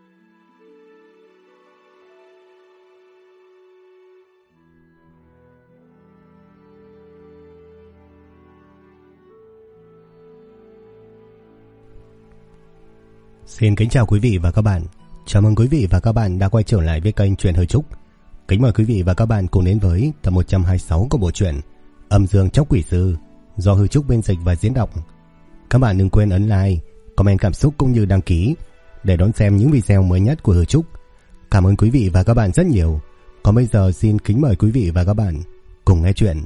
Xin kính chào quý vị và các bạn. Chào mừng quý vị và các bạn đã quay trở lại với kênh Truyện Hơi Trúc. Kính mời quý vị và các bạn cùng đến với tập 126 của bộ truyện Âm Dương Chóc Quỷ Sư do Hơi Trúc biên dịch và diễn đọc. Các bạn đừng quên ấn like, comment cảm xúc cũng như đăng ký để đón xem những video mới nhất của Hơi Trúc. Cảm ơn quý vị và các bạn rất nhiều. Còn bây giờ xin kính mời quý vị và các bạn cùng nghe chuyện.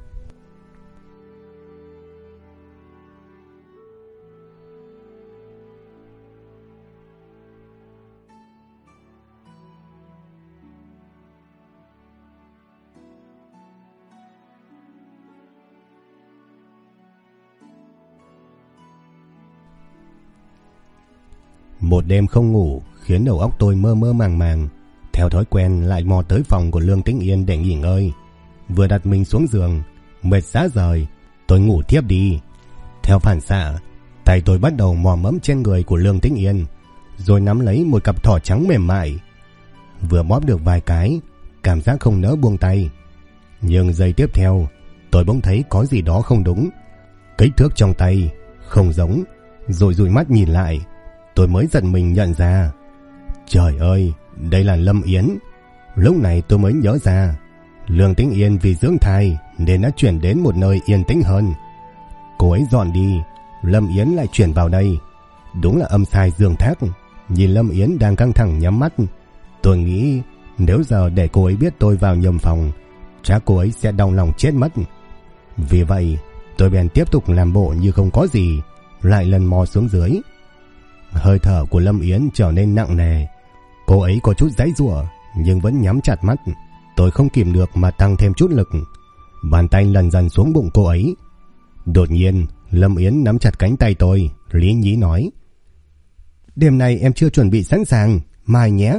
Một đêm không ngủ khiến đầu óc tôi mơ mơ màng màng. Theo thói quen lại mò tới phòng của Lương Tĩnh Yên để nghỉ ngơi. Vừa đặt mình xuống giường, mệt rã rời, tôi ngủ thiếp đi. Theo phản xạ, tay tôi bắt đầu mò mẫm trên người của Lương Tĩnh Yên, rồi nắm lấy một cặp thỏ trắng mềm mại. Vừa bóp được vài cái, cảm giác không nỡ buông tay. Nhưng giây tiếp theo, tôi bỗng thấy có gì đó không đúng. Kích thước trong tay không giống, rồi dụi mắt nhìn lại, tôi mới giật mình nhận ra. Trời ơi, đây là Lâm Yến. Lúc này tôi mới nhớ ra, Lương Tĩnh Yên vì dưỡng thai nên đã chuyển đến một nơi yên tĩnh hơn. Cô ấy dọn đi, Lâm Yến lại chuyển vào đây. Đúng là âm sai dương thác. Nhìn Lâm Yến đang căng thẳng nhắm mắt, tôi nghĩ nếu giờ để cô ấy biết tôi vào nhầm phòng, chắc cô ấy sẽ đau lòng chết mất. Vì vậy tôi bèn tiếp tục làm bộ như không có gì, lại lần mò xuống dưới. Hơi thở của Lâm Yến trở nên nặng nề. Cô ấy có chút giãy giụa nhưng vẫn nhắm chặt mắt. Tôi không kìm được mà tăng thêm chút lực. Bàn tay lần dần xuống bụng cô ấy. Đột nhiên Lâm Yến nắm chặt cánh tay tôi, lý nhí nói: "Đêm nay em chưa chuẩn bị sẵn sàng, mai nhé."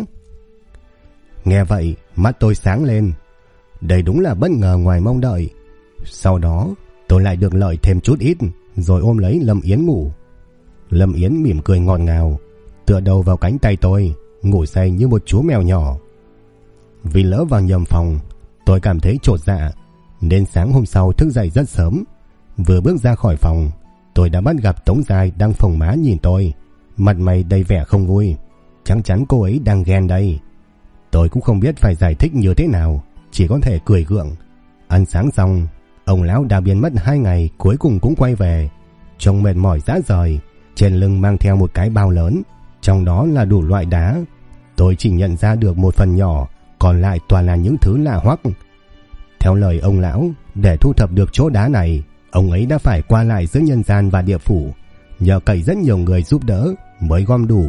Nghe vậy mắt tôi sáng lên. Đây đúng là bất ngờ ngoài mong đợi. Sau đó tôi lại được lợi thêm chút ít, rồi ôm lấy Lâm Yến ngủ. Lâm Yến mỉm cười ngọt ngào, tựa đầu vào cánh tay tôi, ngủ say như một chú mèo nhỏ. Vì lỡ vào nhầm phòng, tôi cảm thấy chột dạ, nên sáng hôm sau thức dậy rất sớm. Vừa bước ra khỏi phòng, tôi đã bắt gặp Tống Giai đang phồng má nhìn tôi, mặt mày đầy vẻ không vui. Chắc chắn cô ấy đang ghen đây. Tôi cũng không biết phải giải thích như thế nào, chỉ có thể cười gượng. Ăn sáng xong, ông lão đã biến mất 2 ngày cuối cùng cũng quay về, trông mệt mỏi rã rời. Trên lưng mang theo một cái bao lớn, trong đó là đủ loại đá. Tôi chỉ nhận ra được một phần nhỏ, còn lại toàn là những thứ lạ hoắc. Theo lời ông lão, để thu thập được chỗ đá này, ông ấy đã phải qua lại giữa nhân gian và địa phủ, nhờ cậy rất nhiều người giúp đỡ mới gom đủ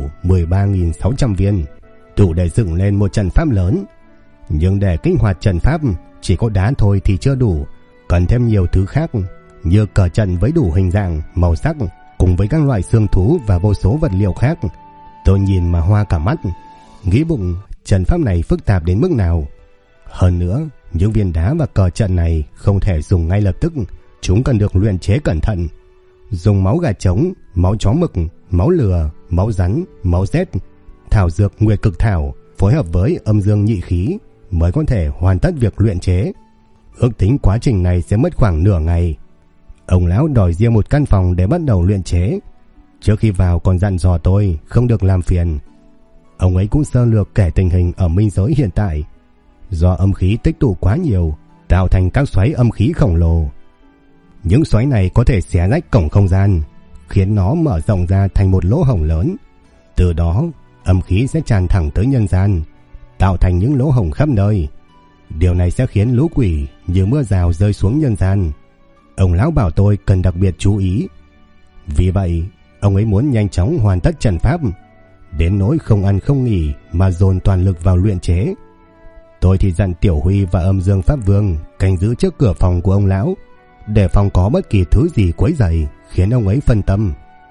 13.600 viên, đủ để dựng lên một trận pháp lớn. Nhưng để kích hoạt trận pháp, chỉ có đá thôi thì chưa đủ, cần thêm nhiều thứ khác, như cờ trận với đủ hình dạng, màu sắc, cùng với các loại xương thú và vô số vật liệu khác. Tôi nhìn mà hoa cả mắt, nghĩ bụng trận pháp này phức tạp đến mức nào. Hơn nữa, những viên đá và cờ trận này không thể dùng ngay lập tức, chúng cần được luyện chế cẩn thận. Dùng máu gà trống, máu chó mực, máu lừa, máu rắn, máu rết, thảo dược nguyệt cực thảo phối hợp với âm dương nhị khí mới có thể hoàn tất việc luyện chế. Ước tính quá trình này sẽ mất khoảng nửa ngày. Ông lão đòi riêng một căn phòng để bắt đầu luyện chế. Trước khi vào còn dặn dò tôi không được làm phiền. Ông ấy cũng sơ lược kể tình hình ở minh giới hiện tại. Do âm khí tích tụ quá nhiều, tạo thành các xoáy âm khí khổng lồ. Những xoáy này có thể xé rách cổng không gian, khiến nó mở rộng ra thành một lỗ hổng lớn. Từ đó âm khí sẽ tràn thẳng tới nhân gian, tạo thành những lỗ hổng khắp nơi. Điều này sẽ khiến lũ quỷ như mưa rào rơi xuống nhân gian. Ông lão bảo tôi cần đặc biệt chú ý. Vì vậy ông ấy muốn nhanh chóng hoàn tất trận pháp, đến nỗi không ăn không nghỉ mà dồn toàn lực vào luyện chế. Tôi thì dặn Tiểu Huy và Âm Dương Pháp Vương canh giữ trước cửa phòng của ông lão, để phòng có bất kỳ thứ gì quấy rầy khiến ông ấy phân tâm.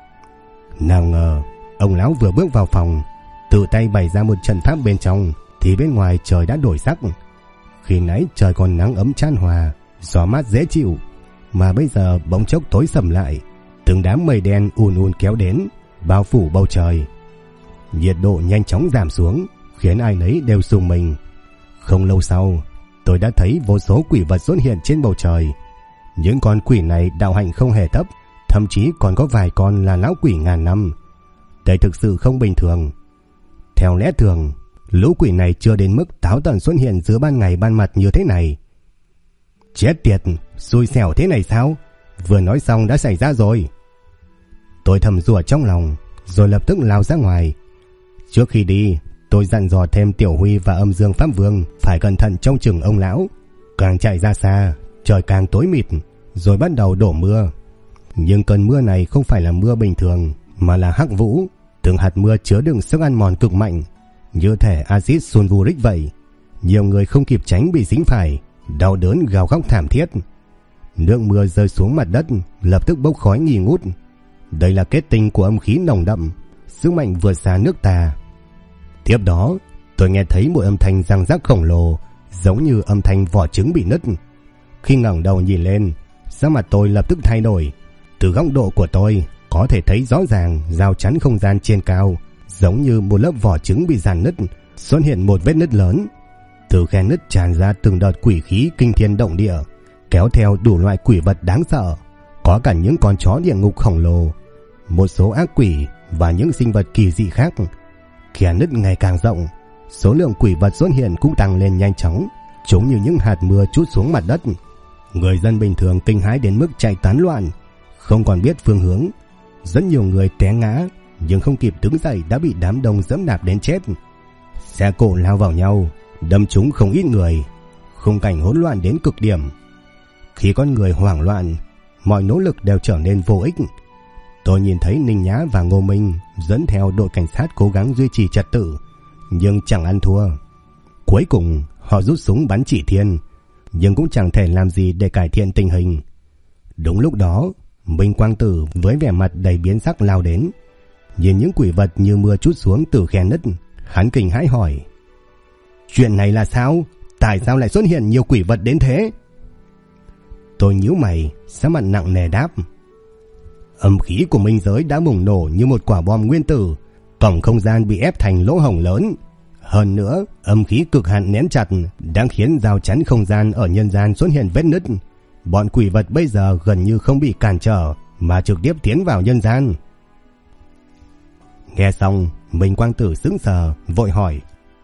Nào ngờ ông lão vừa bước vào phòng, tự tay bày ra một trận pháp bên trong, thì bên ngoài trời đã đổi sắc. Khi nãy trời còn nắng ấm chan hòa, gió mát dễ chịu, mà bây giờ bỗng chốc tối sầm lại. Từng đám mây đen ùn ùn kéo đến, bao phủ bầu trời. nhiệt độ nhanh chóng giảm xuống, khiến ai nấy đều rùng mình. Không lâu sau, tôi đã thấy vô số quỷ vật xuất hiện trên bầu trời. Những con quỷ này đạo hạnh không hề thấp, thậm chí còn có vài con là lão quỷ ngàn năm. Đây thực sự không bình thường. Theo lẽ thường, lũ quỷ này chưa đến mức táo tợn xuất hiện giữa ban ngày ban mặt như thế này. Chết tiệt, xui xẻo thế này sao? Vừa nói xong đã xảy ra rồi. Tôi thầm rủa trong lòng, rồi lập tức lao ra ngoài. Trước khi đi, tôi dặn dò thêm Tiểu Huy và Âm Dương Pháp Vương phải cẩn thận trông chừng ông lão. Càng chạy ra xa, trời càng tối mịt, rồi bắt đầu đổ mưa. Nhưng cơn mưa này không phải là mưa bình thường, mà là hắc vũ. Từng hạt mưa chứa đựng sức ăn mòn cực mạnh, như thể axit sulfuric vậy. Nhiều người không kịp tránh bị dính phải, đau đớn gào khóc thảm thiết. Nước mưa rơi xuống mặt đất, lập tức bốc khói nghi ngút. Đây là kết tinh của âm khí nồng đậm, sức mạnh vượt xa nước ta. Tiếp đó, tôi nghe thấy một âm thanh răng rắc khổng lồ, giống như âm thanh vỏ trứng bị nứt. Khi ngẩng đầu nhìn lên, sắc mặt tôi lập tức thay đổi. Từ góc độ của tôi, có thể thấy rõ ràng rào chắn không gian trên cao, giống như một lớp vỏ trứng bị rạn nứt, xuất hiện một vết nứt lớn. Từ khe nứt tràn ra từng đợt quỷ khí kinh thiên động địa, kéo theo đủ loại quỷ vật đáng sợ, có cả những con chó địa ngục khổng lồ, một số ác quỷ và những sinh vật kỳ dị khác. Khe nứt ngày càng rộng, số lượng quỷ vật xuất hiện cũng tăng lên nhanh chóng, chúng như những hạt mưa trút xuống mặt đất. Người dân bình thường kinh hãi đến mức chạy tán loạn, không còn biết phương hướng. Rất nhiều người té ngã, nhưng không kịp đứng dậy đã bị đám đông dẫm đạp đến chết. Xe cộ lao vào nhau, đâm trúng không ít người. Khung cảnh hỗn loạn đến cực điểm. Khi con người hoảng loạn, mọi nỗ lực đều trở nên vô ích. Tôi nhìn thấy Ninh Nhã và Ngô Minh dẫn theo đội cảnh sát cố gắng duy trì trật tự, nhưng chẳng ăn thua. Cuối cùng họ rút súng bắn chỉ thiên, nhưng cũng chẳng thể làm gì để cải thiện tình hình. Đúng lúc đó, Minh Quang Tử với vẻ mặt đầy biến sắc lao đến. Nhìn những quỷ vật như mưa trút xuống từ khe nứt, hắn kinh hãi hỏi: chuyện này là sao? Tại sao lại xuất hiện nhiều quỷ vật đến thế? Tôi nhíu mày, sắc mặt nặng nề đáp: âm khí của minh giới đã bùng nổ như một quả bom nguyên tử, cổng không gian bị ép thành lỗ hổng lớn. Hơn nữa, âm khí cực hạn nén chặt đang khiến rào chắn không gian ở nhân gian xuất hiện vết nứt. Bọn quỷ vật bây giờ gần như không bị cản trở mà trực tiếp tiến vào nhân gian. Nghe xong, Minh Quang Tử sững sờ, vội hỏi: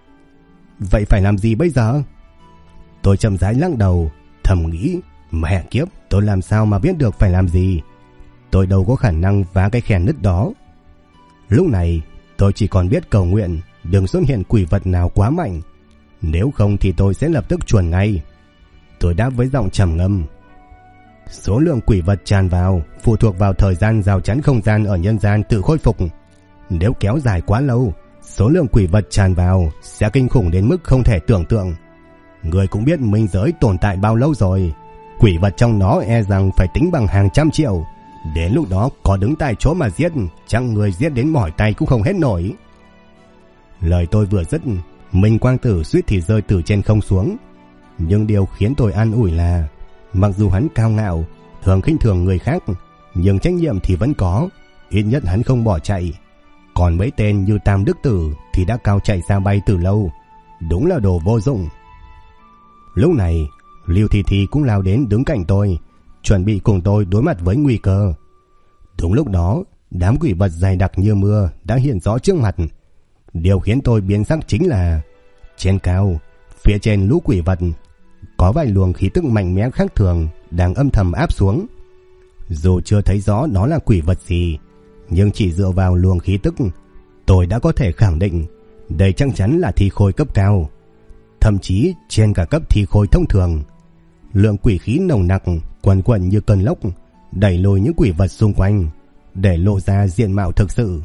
vậy phải làm gì bây giờ? Tôi chậm rãi lắc đầu, thầm nghĩ: mẹ kiếp, tôi làm sao mà biết được phải làm gì? Tôi đâu có khả năng phá cái khe nứt đó. Lúc này, tôi chỉ còn biết cầu nguyện đừng xuất hiện quỷ vật nào quá mạnh, nếu không thì tôi sẽ lập tức chuồn ngay. Tôi đáp với giọng trầm ngâm: số lượng quỷ vật tràn vào phụ thuộc vào thời gian rào chắn không gian ở nhân gian tự khôi phục. Nếu kéo dài quá lâu, số lượng quỷ vật tràn vào sẽ kinh khủng đến mức không thể tưởng tượng. Người cũng biết minh giới tồn tại bao lâu rồi, quỷ vật trong nó e rằng phải tính bằng hàng trăm triệu. Đến lúc đó có đứng tại chỗ mà giết, chắc người giết đến mỏi tay cũng không hết nổi. Lời tôi vừa dứt, Minh Quang Tử suýt thì rơi từ trên không xuống. Nhưng điều khiến tôi an ủi là mặc dù hắn cao ngạo, thường khinh thường người khác, nhưng trách nhiệm thì vẫn có. Ít nhất hắn không bỏ chạy. Còn mấy tên như Tam Đức Tử thì đã cao chạy xa bay từ lâu. Đúng là đồ vô dụng. Lúc này, Lưu Thi Thi cũng lao đến đứng cạnh tôi, chuẩn bị cùng tôi đối mặt với nguy cơ. Đúng lúc đó, đám quỷ vật dày đặc như mưa đã hiện rõ trước mặt. Điều khiến tôi biến sắc chính là trên cao, phía trên lũ quỷ vật, có vài luồng khí tức mạnh mẽ khác thường đang âm thầm áp xuống. Dù chưa thấy rõ đó là quỷ vật gì, nhưng chỉ dựa vào luồng khí tức, tôi đã có thể khẳng định đây chắc chắn là thi khôi cấp cao, thậm chí trên cả cấp thi khôi thông thường. Lượng quỷ khí nồng nặc quần quần như cơn lốc, đẩy lùi những quỷ vật xung quanh, để lộ ra diện mạo thực sự.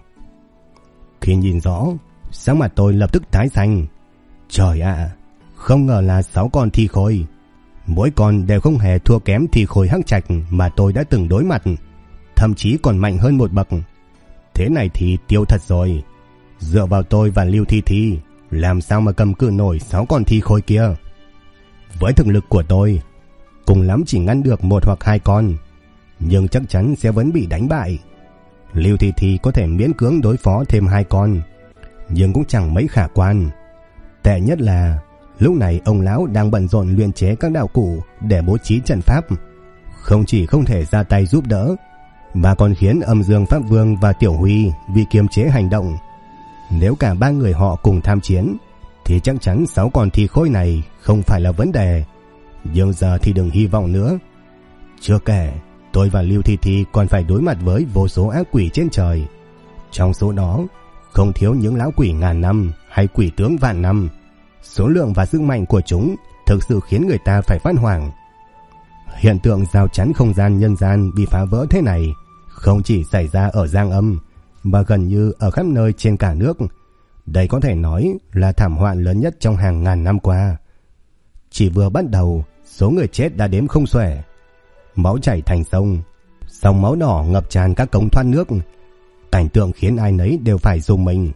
Khi nhìn rõ, sắc mặt tôi lập tức tái xanh. Trời ạ, không ngờ là 6 con thi khôi, mỗi con đều không hề thua kém thi khôi hắc trạch mà tôi đã từng đối mặt, thậm chí còn mạnh hơn một bậc. Thế này thì tiêu thật rồi. Dựa vào tôi và Lưu Thi Thi, làm sao mà cầm cự nổi 6 con thi khôi kia? Với thực lực của tôi, cùng lắm chỉ ngăn được 1 hoặc 2 con, nhưng chắc chắn sẽ vẫn bị đánh bại. Lưu Thi Thi có thể miễn cưỡng đối phó thêm 2 con, nhưng cũng chẳng mấy khả quan. Tệ nhất là lúc này ông lão đang bận rộn luyện chế các đạo cụ để bố trí trận pháp, không chỉ không thể ra tay giúp đỡ, mà còn khiến Âm Dương Pháp Vương và Tiểu Huy bị kiềm chế hành động. Nếu cả ba người họ cùng tham chiến thì chắc chắn 6 con thi khôi này không phải là vấn đề. Nhưng giờ thì đừng hy vọng nữa. Chưa kể tôi và Lưu Thi Thi còn phải đối mặt với vô số ác quỷ trên trời. Trong số đó không thiếu những lão quỷ ngàn năm hay quỷ tướng vạn năm. Số lượng và sức mạnh của chúng thực sự khiến người ta phải phát hoảng. Hiện tượng rào chắn không gian nhân gian bị phá vỡ thế này không chỉ xảy ra ở Giang Âm mà gần như ở khắp nơi trên cả nước. Đây có thể nói là thảm họa lớn nhất trong hàng ngàn năm qua. Chỉ vừa bắt đầu, số người chết đã đếm không xuể. Máu chảy thành sông, dòng máu đỏ ngập tràn các cống thoát nước. Cảnh tượng khiến ai nấy đều phải rùng mình.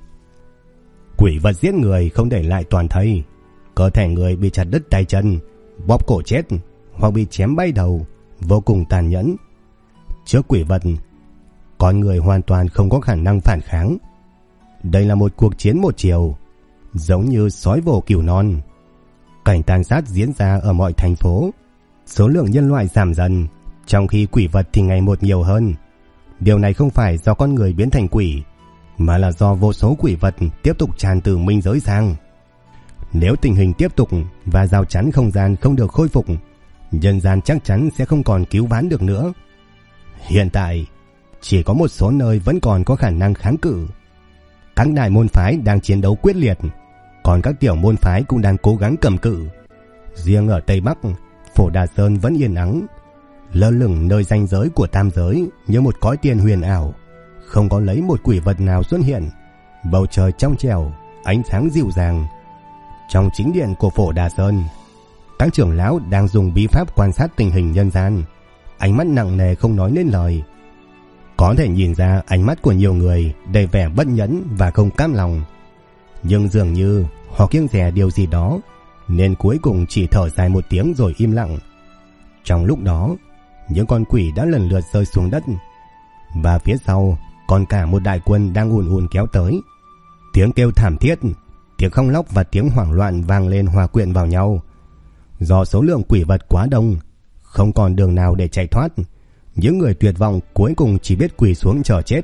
Quỷ vật giết người không để lại toàn thây, cơ thể người bị chặt đứt tay chân, bóp cổ chết hoặc bị chém bay đầu, vô cùng tàn nhẫn. Trước quỷ vật, con người hoàn toàn không có khả năng phản kháng. Đây là một cuộc chiến một chiều, giống như sói vồ cừu non. Cảnh tàn sát diễn ra ở mọi thành phố. Số lượng nhân loại giảm dần, trong khi quỷ vật thì ngày một nhiều hơn. Điều này không phải do con người biến thành quỷ, mà là do vô số quỷ vật tiếp tục tràn từ minh giới sang. Nếu tình hình tiếp tục và rào chắn không gian không được khôi phục, nhân gian chắc chắn sẽ không còn cứu vãn được nữa. Hiện tại, chỉ có một số nơi vẫn còn có khả năng kháng cự. Các đại môn phái đang chiến đấu quyết liệt, còn các tiểu môn phái cũng đang cố gắng cầm cự. Riêng ở Tây Bắc, Phổ Đà Sơn vẫn yên ắng, lơ lửng nơi ranh giới của tam giới như một cõi tiền huyền ảo, không có lấy một quỷ vật nào xuất hiện. Bầu trời trong trẻo, ánh sáng dịu dàng. Trong chính điện của Phổ Đà Sơn, các trưởng lão đang dùng bí pháp quan sát tình hình nhân gian, ánh mắt nặng nề không nói nên lời. Có thể nhìn ra ánh mắt của nhiều người đầy vẻ bất nhẫn và không cam lòng, nhưng dường như họ kiêng dè điều gì đó, nên cuối cùng chỉ thở dài một tiếng rồi im lặng. Trong lúc đó, những con quỷ đã lần lượt rơi xuống đất, và phía sau còn cả một đại quân đang ùn ùn kéo tới. Tiếng kêu thảm thiết, tiếng khóc lóc và tiếng hoảng loạn vang lên hòa quyện vào nhau. Do số lượng quỷ vật quá đông, không còn đường nào để chạy thoát, những người tuyệt vọng cuối cùng chỉ biết quỳ xuống chờ chết.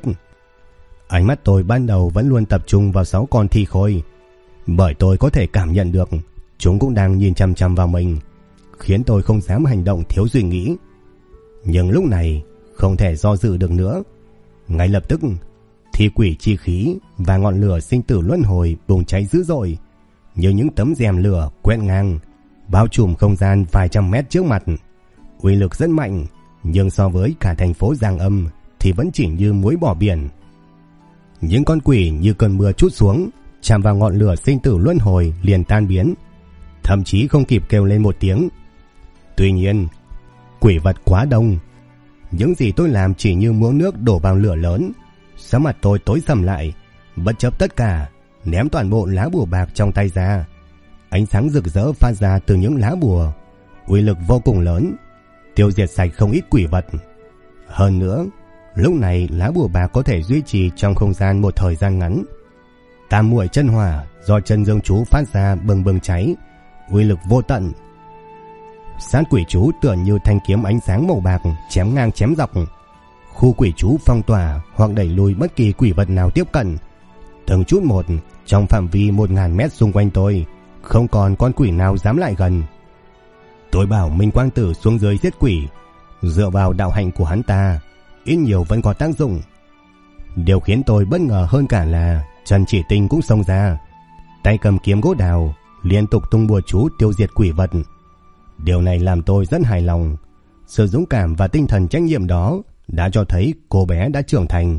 Ánh mắt tôi ban đầu vẫn luôn tập trung vào 6 con thi khôi, bởi tôi có thể cảm nhận được chúng cũng đang nhìn chằm chằm vào mình, khiến tôi không dám hành động thiếu suy nghĩ. Nhưng lúc này không thể do dự được nữa. Ngay lập tức, thi quỷ chi khí và ngọn lửa sinh tử luân hồi bùng cháy dữ dội, như những tấm rèm lửa quét ngang, bao trùm không gian vài trăm mét trước mặt. Uy lực rất mạnh, nhưng so với cả thành phố Giang Âm thì vẫn chỉ như muối bỏ biển. Những con quỷ như cơn mưa trút xuống, chạm vào ngọn lửa sinh tử luân hồi liền tan biến, thậm chí không kịp kêu lên một tiếng. Tuy nhiên, quỷ vật quá đông, những gì tôi làm chỉ như muỗng nước đổ vào lửa lớn. Sắc mặt tôi tối sầm lại, bất chấp tất cả, ném toàn bộ lá bùa bạc trong tay ra. Ánh sáng rực rỡ phát ra từ những lá bùa, uy lực vô cùng lớn, tiêu diệt sạch không ít quỷ vật. Hơn nữa, lúc này lá bùa bạc có thể duy trì trong không gian một thời gian ngắn. Tam muội chân hỏa do chân dương chú phát ra bừng bừng cháy, uy lực vô tận. Sát quỷ chú tựa như thanh kiếm ánh sáng màu bạc chém ngang chém dọc. Khu quỷ chú phong tỏa hoặc đẩy lùi bất kỳ quỷ vật nào tiếp cận. Từng chút một, trong phạm vi 1000 mét xung quanh tôi, không còn con quỷ nào dám lại gần. Tôi bảo Minh Quang Tử xuống dưới giết quỷ, dựa vào đạo hạnh của hắn ta, ít nhiều vẫn có tác dụng. Điều khiến tôi bất ngờ hơn cả là Trần Chỉ Tinh cũng xông ra, tay cầm kiếm gỗ đào, liên tục tung bùa chú tiêu diệt quỷ vật. Điều này làm tôi rất hài lòng. Sự dũng cảm và tinh thần trách nhiệm đó đã cho thấy cô bé đã trưởng thành.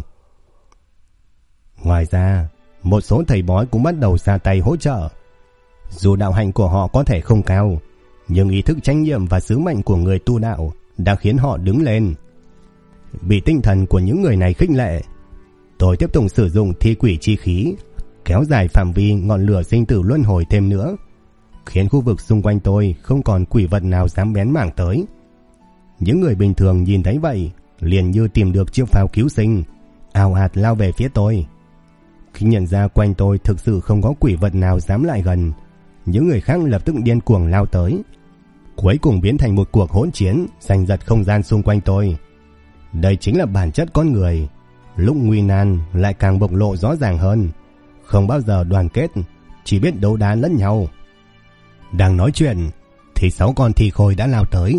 Ngoài ra, một số thầy bói cũng bắt đầu ra tay hỗ trợ. Dù đạo hạnh của họ có thể không cao, nhưng ý thức trách nhiệm và sứ mệnh của người tu đạo đã khiến họ đứng lên. Bị tinh thần của những người này khích lệ, tôi tiếp tục sử dụng thi quỷ chi khí, kéo dài phạm vi ngọn lửa sinh tử luân hồi thêm nữa, khiến khu vực xung quanh tôi không còn quỷ vật nào dám bén mảng tới. Những người bình thường nhìn thấy vậy liền như tìm được chiếc phao cứu sinh, ào ạt lao về phía tôi. Khi nhận ra quanh tôi thực sự không có quỷ vật nào dám lại gần, những người khác lập tức điên cuồng lao tới, cuối cùng biến thành một cuộc hỗn chiến giành giật không gian xung quanh tôi. Đây chính là bản chất con người, lúc nguy nan lại càng bộc lộ rõ ràng hơn, không bao giờ đoàn kết, chỉ biết đấu đá lẫn nhau. Đang nói chuyện thì 6 con thi khôi đã lao tới,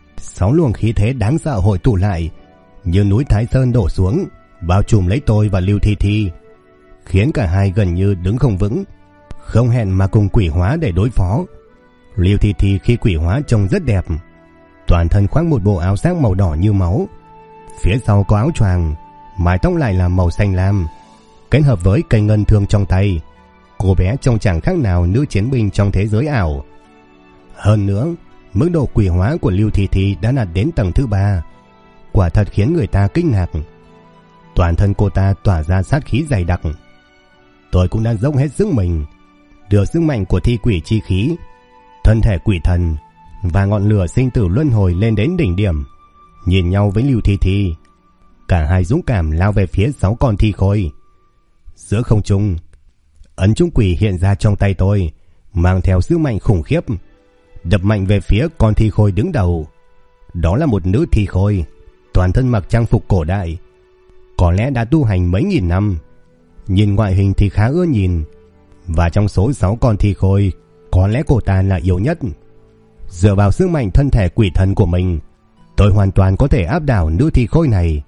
6 luồng khí thế đáng sợ hội tụ lại như núi Thái Sơn đổ xuống, bao trùm lấy tôi và Lưu Thi Thi, khiến cả hai gần như đứng không vững, không hẹn mà cùng quỷ hóa để đối phó. Lưu Thi Thi khi quỷ hóa trông rất đẹp, toàn thân khoác một bộ áo sắc màu đỏ như máu, phía sau có áo choàng, mái tóc lại là màu xanh lam, kết hợp với cây ngân thương trong tay. Cô bé trông chẳng khác nào nữ chiến binh trong thế giới ảo. Hơn nữa, mức độ quỷ hóa của Lưu Thi Thi đã đạt đến tầng thứ 3, quả thật khiến người ta kinh ngạc. Toàn thân cô ta tỏa ra sát khí dày đặc. Tôi cũng đã dốc hết sức mình, đưa sức mạnh của thi quỷ chi khí, thân thể quỷ thần và ngọn lửa sinh tử luân hồi lên đến đỉnh điểm. Nhìn nhau với Lưu Thi Thi, cả hai dũng cảm lao về phía 6 con thi khôi. Giữa không trung, ấn chung quỷ hiện ra trong tay tôi, mang theo sức mạnh khủng khiếp, đập mạnh về phía con thi khôi đứng đầu. Đó là một nữ thi khôi, toàn thân mặc trang phục cổ đại, có lẽ đã tu hành mấy nghìn năm. Nhìn ngoại hình thì khá ưa nhìn, và trong số 6 con thi khôi, có lẽ cô ta là yếu nhất. Dựa vào sức mạnh thân thể quỷ thần của mình, tôi hoàn toàn có thể áp đảo nữ thi khôi này.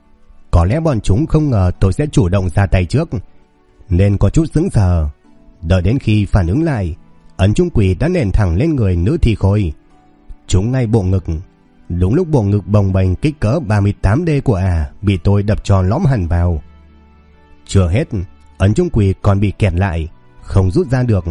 Có lẽ bọn chúng không ngờ tôi sẽ chủ động ra tay trước, nên có chút sững sờ. Đợi đến khi phản ứng lại, ấn chung quỷ đã nện thẳng lên người nữ thi khôi, trúng ngay bộ ngực. Đúng lúc bộ ngực bồng bềnh kích cỡ 38D của bị tôi đập tròn lõm hẳn vào. Chưa hết, ấn chung quỷ còn bị kẹt lại, không rút ra được.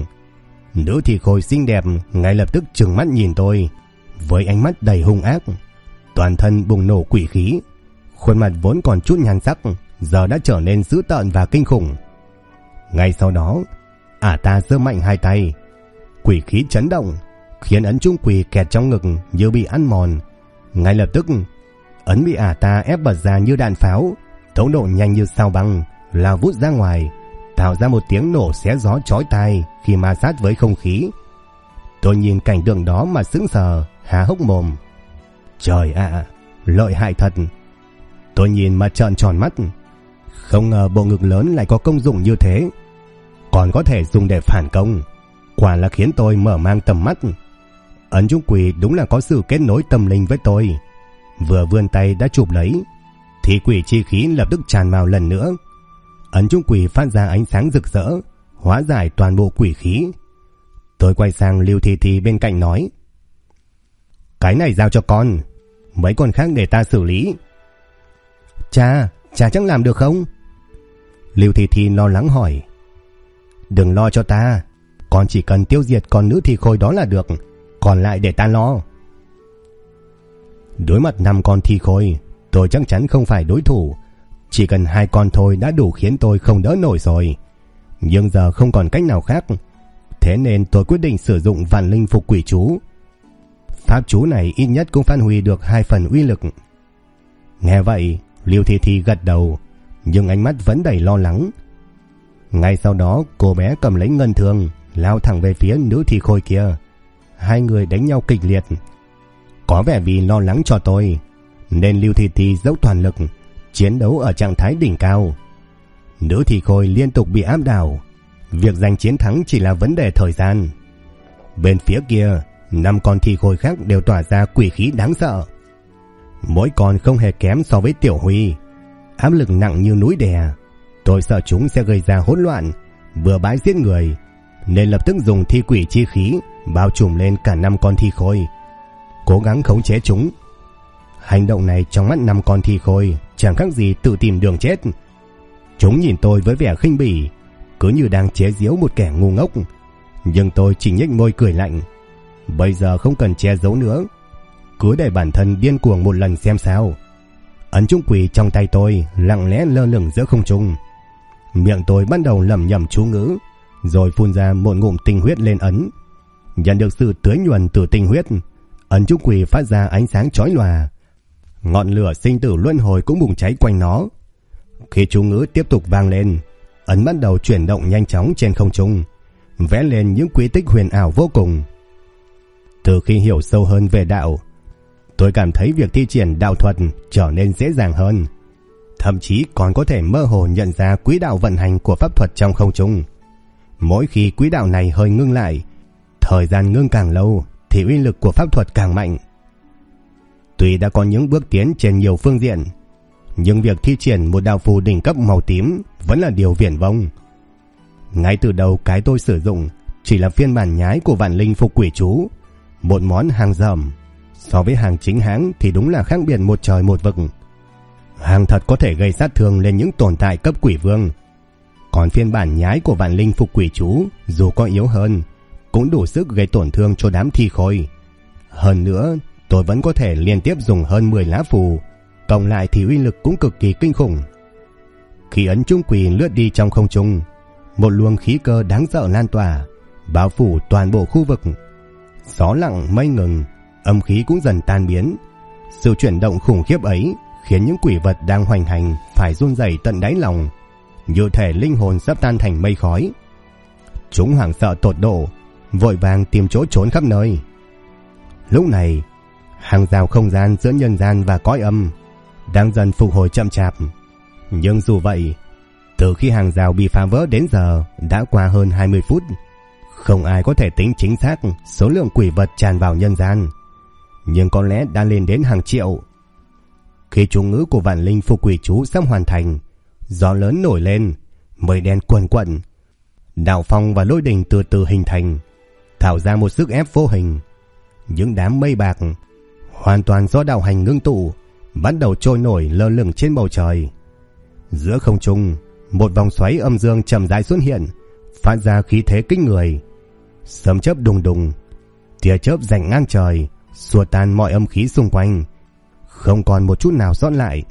Nữ thi khôi xinh đẹp ngay lập tức trừng mắt nhìn tôi với ánh mắt đầy hung ác, toàn thân bùng nổ quỷ khí, khuôn mặt vốn còn chút nhan sắc giờ đã trở nên dữ tợn và kinh khủng. Ngay sau đó, ta giơ mạnh hai tay, quỷ khí chấn động, khiến ấn chung quỷ kẹt trong ngực như bị ăn mòn. Ngay lập tức, ấn bị ta ép bật ra như đạn pháo, tốc độ nhanh như sao băng, lao vút ra ngoài, tạo ra một tiếng nổ xé gió chói tai khi ma sát với không khí. Tôi nhìn cảnh tượng đó mà sững sờ, há hốc mồm. Trời ạ, lợi hại thật. Tôi nhìn mà trợn tròn mắt. Không ngờ bộ ngực lớn lại có công dụng như thế, còn có thể dùng để phản công. Quả là khiến tôi mở mang tầm mắt. Ấn chung quỷ đúng là có sự kết nối tâm linh với tôi. Vừa vươn tay đã chụp lấy, thì quỷ chi khí lập tức tràn vào lần nữa. Ấn chung quỷ phát ra ánh sáng rực rỡ, hóa giải toàn bộ quỷ khí. Tôi quay sang Lưu Thi Thi bên cạnh nói: cái này giao cho con, mấy con khác để ta xử lý. Cha chắc làm được không? Lưu Thi Thi lo lắng hỏi. Đừng lo cho ta, con chỉ cần tiêu diệt con nữ thi khôi đó là được, còn lại để ta lo. Đối mặt 5 con thi khôi, tôi chắc chắn không phải đối thủ. Chỉ cần 2 con thôi đã đủ khiến tôi không đỡ nổi rồi. Nhưng giờ không còn cách nào khác, thế nên tôi quyết định sử dụng vạn linh phục quỷ chú. Pháp chú này ít nhất cũng phát huy được 2 phần uy lực. Nghe vậy, Lưu Thi Thi gật đầu, nhưng ánh mắt vẫn đầy lo lắng. Ngay sau đó, cô bé cầm lấy ngân thương, lao thẳng về phía nữ thi khôi kia. Hai người đánh nhau kịch liệt. Có vẻ vì lo lắng cho tôi, nên Lưu Thi Thi dốc toàn lực, chiến đấu ở trạng thái đỉnh cao. Nữ thi khôi liên tục bị áp đảo, việc giành chiến thắng chỉ là vấn đề thời gian. Bên phía kia, 5 con thi khôi khác đều tỏa ra quỷ khí đáng sợ. Mỗi con không hề kém so với Tiểu Huy, áp lực nặng như núi đè. Tôi sợ chúng sẽ gây ra hỗn loạn, bừa bãi giết người, nên lập tức dùng thi quỷ chi khí bao trùm lên cả 5 con thi khôi, cố gắng khống chế chúng. Hành động này trong mắt 5 con thi khôi chẳng khác gì tự tìm đường chết. Chúng nhìn tôi với vẻ khinh bỉ, cứ như đang chế giễu một kẻ ngu ngốc. Nhưng tôi chỉ nhếch môi cười lạnh. Bây giờ không cần che giấu nữa, cứ để bản thân điên cuồng một lần xem sao. Ấn chung quỷ trong tay tôi lặng lẽ lơ lửng giữa không trung. Miệng tôi bắt đầu lẩm nhẩm chú ngữ, rồi phun ra một ngụm tinh huyết lên ấn. Nhận được sự tưới nhuần từ tinh huyết, ấn chung quỷ phát ra ánh sáng chói lòa. Ngọn lửa sinh tử luân hồi cũng bùng cháy quanh nó. Khi chú ngữ tiếp tục vang lên, ấn bắt đầu chuyển động nhanh chóng trên không trung, vẽ lên những quy tích huyền ảo vô cùng. Từ khi hiểu sâu hơn về đạo, tôi cảm thấy việc thi triển đạo thuật trở nên dễ dàng hơn, thậm chí còn có thể mơ hồ nhận ra quỹ đạo vận hành của pháp thuật trong không trung. Mỗi khi quỹ đạo này hơi ngưng lại, thời gian ngưng càng lâu thì uy lực của pháp thuật càng mạnh. Tuy đã có những bước tiến trên nhiều phương diện, nhưng việc thi triển một đạo phù đỉnh cấp màu tím vẫn là điều viển vông. Ngay từ đầu cái tôi sử dụng chỉ là phiên bản nhái của Vạn Linh Phục Quỷ Chú, một món hàng dởm. So với hàng chính hãng thì đúng là khác biệt một trời một vực. Hàng thật có thể gây sát thương lên những tồn tại cấp quỷ vương, còn phiên bản nhái của Vạn Linh Phục Quỷ Chú dù có yếu hơn cũng đủ sức gây tổn thương cho đám thi khôi. Hơn nữa, tôi vẫn có thể liên tiếp dùng hơn 10 lá phù, cộng lại thì uy lực cũng cực kỳ kinh khủng. Khi ấn trung quỷ lướt đi trong không trung, một luồng khí cơ đáng sợ lan tỏa, bao phủ toàn bộ khu vực. Gió lặng mây ngừng, âm khí cũng dần tan biến. Sự chuyển động khủng khiếp ấy khiến những quỷ vật đang hoành hành phải run rẩy tận đáy lòng, như thể linh hồn sắp tan thành mây khói. Chúng hoảng sợ tột độ, vội vàng tìm chỗ trốn khắp nơi. Lúc này, hàng rào không gian giữa nhân gian và cõi âm đang dần phục hồi chậm chạp. Nhưng dù vậy, từ khi hàng rào bị phá vỡ đến giờ đã qua hơn 20 phút. Không ai có thể tính chính xác số lượng quỷ vật tràn vào nhân gian, nhưng có lẽ đã lên đến hàng triệu. Khi chú ngữ của Vạn Linh Phục Quỷ Chú sắp hoàn thành, gió lớn nổi lên, mây đen quần quận, đạo phong và lôi đình từ từ hình thành, tạo ra một sức ép vô hình. Những đám mây bạc hoàn toàn do đạo hành ngưng tụ bắt đầu trôi nổi lơ lửng trên bầu trời. Giữa không trung, một vòng xoáy âm dương chậm rãi xuất hiện, phát ra khí thế kinh người. Sấm chớp đùng đùng, tia chớp rành ngang trời, xua tan mọi âm khí xung quanh, không còn một chút nào sót lại.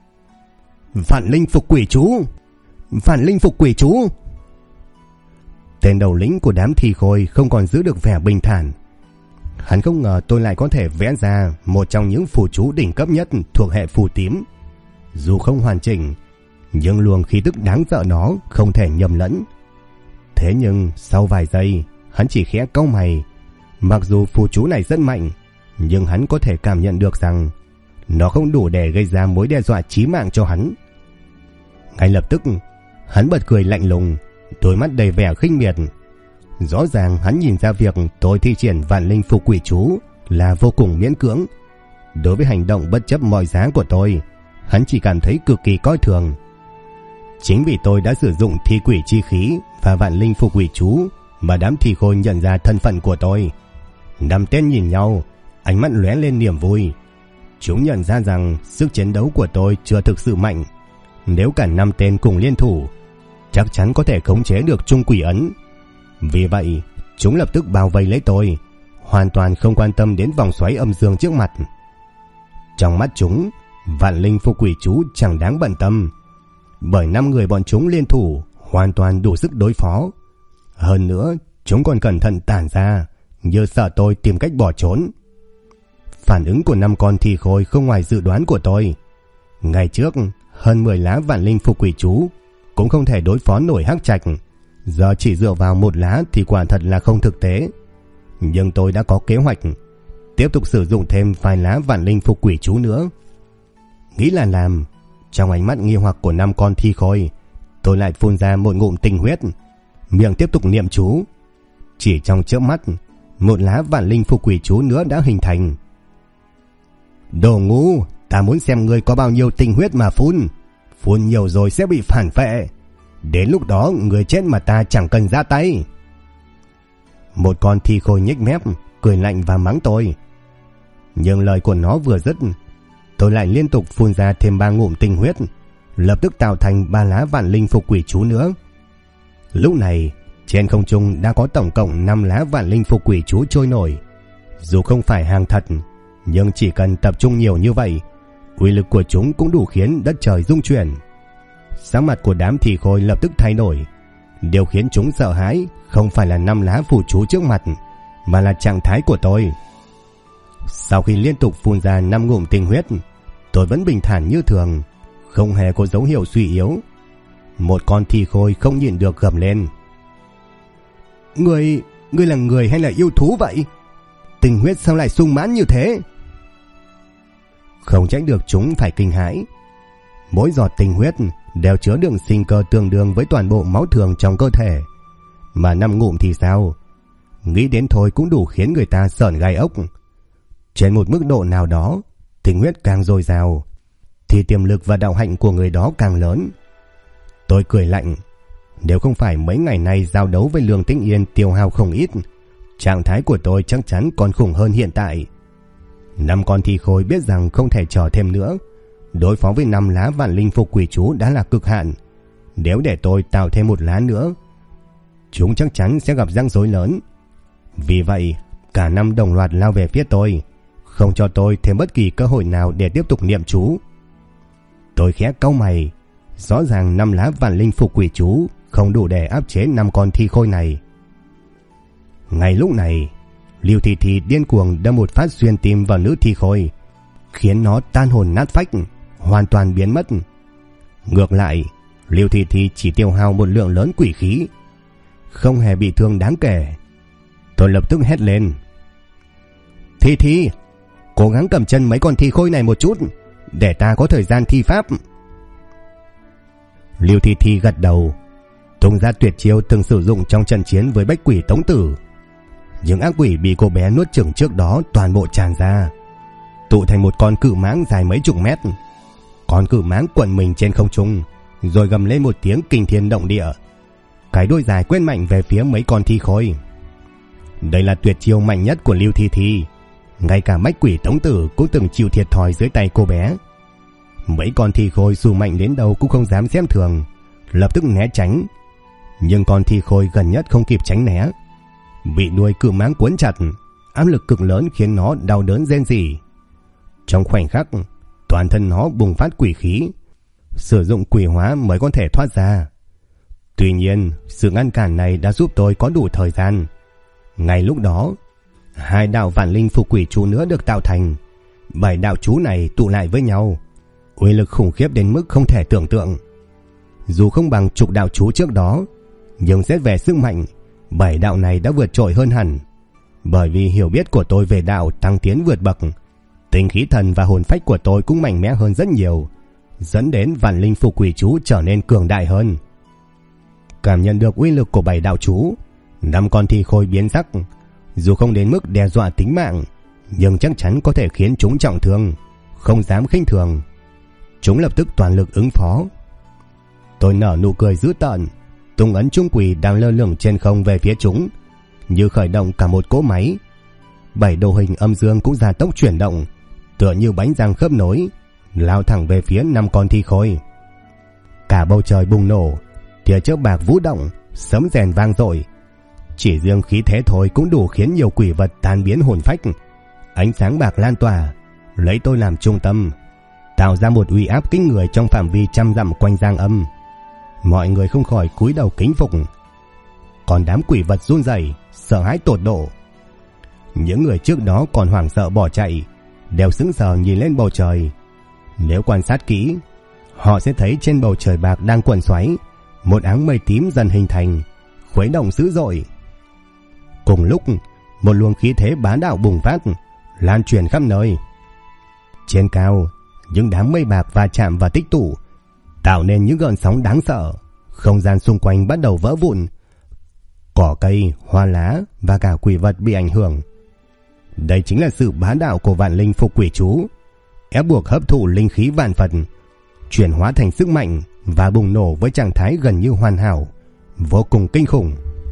Vạn Linh Phục Quỷ Chú! Vạn Linh Phục Quỷ Chú! Tên đầu lĩnh của đám thi khôi không còn giữ được vẻ bình thản. Hắn không ngờ tôi lại có thể vẽ ra một trong những phù chú đỉnh cấp nhất thuộc hệ phù tím. Dù không hoàn chỉnh, nhưng luồng khí tức đáng sợ nó không thể nhầm lẫn. Thế nhưng sau vài giây, hắn chỉ khẽ cau mày. Mặc dù phù chú này rất mạnh, nhưng hắn có thể cảm nhận được rằng nó không đủ để gây ra mối đe dọa chí mạng cho hắn. Ngay lập tức, hắn bật cười lạnh lùng, đôi mắt đầy vẻ khinh miệt. Rõ ràng hắn nhìn ra việc tôi thi triển Vạn Linh Phục Quỷ Chú là vô cùng miễn cưỡng. Đối với hành động bất chấp mọi giá của tôi, hắn chỉ cảm thấy cực kỳ coi thường. Chính vì tôi đã sử dụng thi quỷ chi khí và Vạn Linh Phục Quỷ Chú mà đám thi khôi nhận ra thân phận của tôi. Năm tên nhìn nhau, ánh mắt lóe lên niềm vui. Chúng nhận ra rằng sức chiến đấu của tôi chưa thực sự mạnh. Nếu cả 5 tên cùng liên thủ, chắc chắn có thể khống chế được chung quỷ ấn. Vì vậy, chúng lập tức bao vây lấy tôi, hoàn toàn không quan tâm đến vòng xoáy âm dương trước mặt. Trong mắt chúng, Vạn Linh Phục Quỷ Chú chẳng đáng bận tâm, bởi 5 người bọn chúng liên thủ hoàn toàn đủ sức đối phó. Hơn nữa, chúng còn cẩn thận tản ra, như sợ tôi tìm cách bỏ trốn. Phản ứng của 5 con thi khôi không ngoài dự đoán của tôi. Ngày trước, hơn 10 lá Vạn Linh Phục Quỷ Chú cũng không thể đối phó nổi Hắc Trạch. Giờ chỉ dựa vào một lá thì quả thật là không thực tế. Nhưng tôi đã có kế hoạch tiếp tục sử dụng thêm vài lá Vạn Linh Phục Quỷ Chú nữa. Nghĩ là làm, trong ánh mắt nghi hoặc của 5 con thi khôi, tôi lại phun ra một ngụm tinh huyết, miệng tiếp tục niệm chú. Chỉ trong chớp mắt, một lá Vạn Linh Phục Quỷ Chú nữa đã hình thành. Đồ ngu, ta muốn xem ngươi có bao nhiêu tinh huyết mà phun. Phun nhiều rồi sẽ bị phản phệ. Đến lúc đó người chết mà ta chẳng cần ra tay. Một con thi khôi nhếch mép, cười lạnh và mắng tôi. Nhưng lời của nó vừa dứt, tôi lại liên tục phun ra thêm 3 ngụm tinh huyết, lập tức tạo thành 3 lá Vạn Linh Phục Quỷ Chú nữa. Lúc này, trên không trung đã có tổng cộng 5 lá Vạn Linh Phục Quỷ Chú trôi nổi. Dù không phải hàng thật, nhưng chỉ cần tập trung nhiều như vậy, uy lực của chúng cũng đủ khiến đất trời rung chuyển. Sắc mặt của đám thi khôi lập tức thay đổi. Điều khiến chúng sợ hãi không phải là 5 lá phù chú trước mặt, mà là trạng thái của tôi. Sau khi liên tục phun ra 5 ngụm tinh huyết, tôi vẫn bình thản như thường, không hề có dấu hiệu suy yếu. một con thi khôi không nhịn được gầm lên. Ngươi là người hay là yêu thú vậy? Tình huyết sao lại sung mãn như thế? Không trách được chúng phải kinh hãi. Mỗi giọt tình huyết đều chứa đựng sinh cơ tương đương với toàn bộ máu thường trong cơ thể. Mà 5 ngụm thì sao? Nghĩ đến thôi cũng đủ khiến người ta sởn gai ốc. Trên một mức độ nào đó, tình huyết càng dồi dào thì tiềm lực và đạo hạnh của người đó càng lớn. Tôi cười lạnh. Nếu không phải mấy ngày nay giao đấu với Lương Tĩnh Yên tiêu hao không ít, trạng thái của tôi chắc chắn còn khủng hơn hiện tại. 5 con thi khôi biết rằng không thể chờ thêm nữa. Đối phó với 5 lá vạn linh phục quỷ chú đã là cực hạn. Nếu để tôi tạo thêm 1 lá nữa, chúng chắc chắn sẽ gặp rắc rối lớn. Vì vậy, cả 5 đồng loạt lao về phía tôi, không cho tôi thêm bất kỳ cơ hội nào để tiếp tục niệm chú. Tôi khẽ cau mày. Rõ ràng 5 lá vạn linh phục quỷ chú không đủ để áp chế 5 con thi khôi này. Ngay lúc này, Lưu Thi Thi điên cuồng đâm một phát xuyên tim vào nữ thi khôi, khiến nó tan hồn nát phách, hoàn toàn biến mất. Ngược lại, Lưu Thi Thi chỉ tiêu hao một lượng lớn quỷ khí, không hề bị thương đáng kể. Tôi lập tức hét lên. Thi Thi, cố gắng cầm chân mấy con thi khôi này một chút, để ta có thời gian thi pháp. Lưu Thi Thi gật đầu, tung ra tuyệt chiêu từng sử dụng trong trận chiến với bách quỷ Tống Tử. Những ác quỷ bị cô bé nuốt chửng trước đó toàn bộ tràn ra, tụ thành một con cự mãng dài mấy chục mét. Con cự mãng quẩn mình trên không trung, rồi gầm lên một tiếng kinh thiên động địa. Cái đuôi dài quét mạnh về phía mấy con thi khôi. Đây là tuyệt chiêu mạnh nhất của Lưu Thi Thi. Ngay cả bách quỷ Tống Tử cũng từng chịu thiệt thòi dưới tay cô bé. Mấy con thi khôi dù mạnh đến đâu cũng không dám xem thường, lập tức né tránh. Nhưng con thi khôi gần nhất không kịp tránh né, bị đuôi cự mãng cuốn chặt, áp lực cực lớn khiến nó đau đớn rên rỉ. Trong khoảnh khắc, toàn thân nó bùng phát quỷ khí, sử dụng quỷ hóa mới có thể thoát ra. Tuy nhiên, sự ngăn cản này đã giúp tôi có đủ thời gian. Ngay lúc đó, 2 đạo vạn linh phục quỷ chú nữa được tạo thành. 7 đạo chú này tụ lại với nhau, uy lực khủng khiếp đến mức không thể tưởng tượng. Dù không bằng chục đạo chú trước đó, nhưng xét về sức mạnh, 7 đạo này đã vượt trội hơn hẳn. Bởi vì hiểu biết của tôi về đạo tăng tiến vượt bậc, tinh khí thần và hồn phách của tôi cũng mạnh mẽ hơn rất nhiều, dẫn đến vạn linh phục quỷ chú trở nên cường đại hơn. Cảm nhận được uy lực của 7 đạo chú, 5 con thi khôi biến sắc. Dù không đến mức đe dọa tính mạng, nhưng chắc chắn có thể khiến chúng trọng thương, không dám khinh thường. Chúng lập tức toàn lực ứng phó. Tôi nở nụ cười dữ tợn, tung ấn trung quỷ đang lơ lửng trên không về phía chúng, như khởi động cả một cỗ máy. 7 đồ hình âm dương cũng gia tốc chuyển động, tựa như bánh răng khớp nối, lao thẳng về phía 5 con thi khôi. Cả bầu trời bùng nổ, tia chớp bạc vũ động, sấm rèn vang dội. Chỉ riêng khí thế thôi cũng đủ khiến nhiều quỷ vật tan biến hồn phách. Ánh sáng bạc lan tỏa, lấy tôi làm trung tâm, tạo ra một uy áp kinh người trong phạm vi trăm dặm quanh Giang Âm. Mọi người không khỏi cúi đầu kính phục, còn đám quỷ vật run rẩy, sợ hãi tột độ. Những người trước đó còn hoảng sợ bỏ chạy đều sững sờ nhìn lên bầu trời. Nếu quan sát kỹ, họ sẽ thấy trên bầu trời bạc đang quẩn xoáy, một áng mây tím dần hình thành, khuấy động dữ dội. Cùng lúc, một luồng khí thế bá đạo bùng phát, lan truyền khắp nơi. Trên cao, những đám mây bạc va chạm và tích tụ, tạo nên những gợn sóng đáng sợ. Không gian xung quanh bắt đầu vỡ vụn, cỏ cây, hoa lá và cả quỷ vật bị ảnh hưởng. Đây chính là sự bá đạo của vạn linh phục quỷ chú, ép buộc hấp thụ linh khí vạn vật, chuyển hóa thành sức mạnh và bùng nổ với trạng thái gần như hoàn hảo, vô cùng kinh khủng.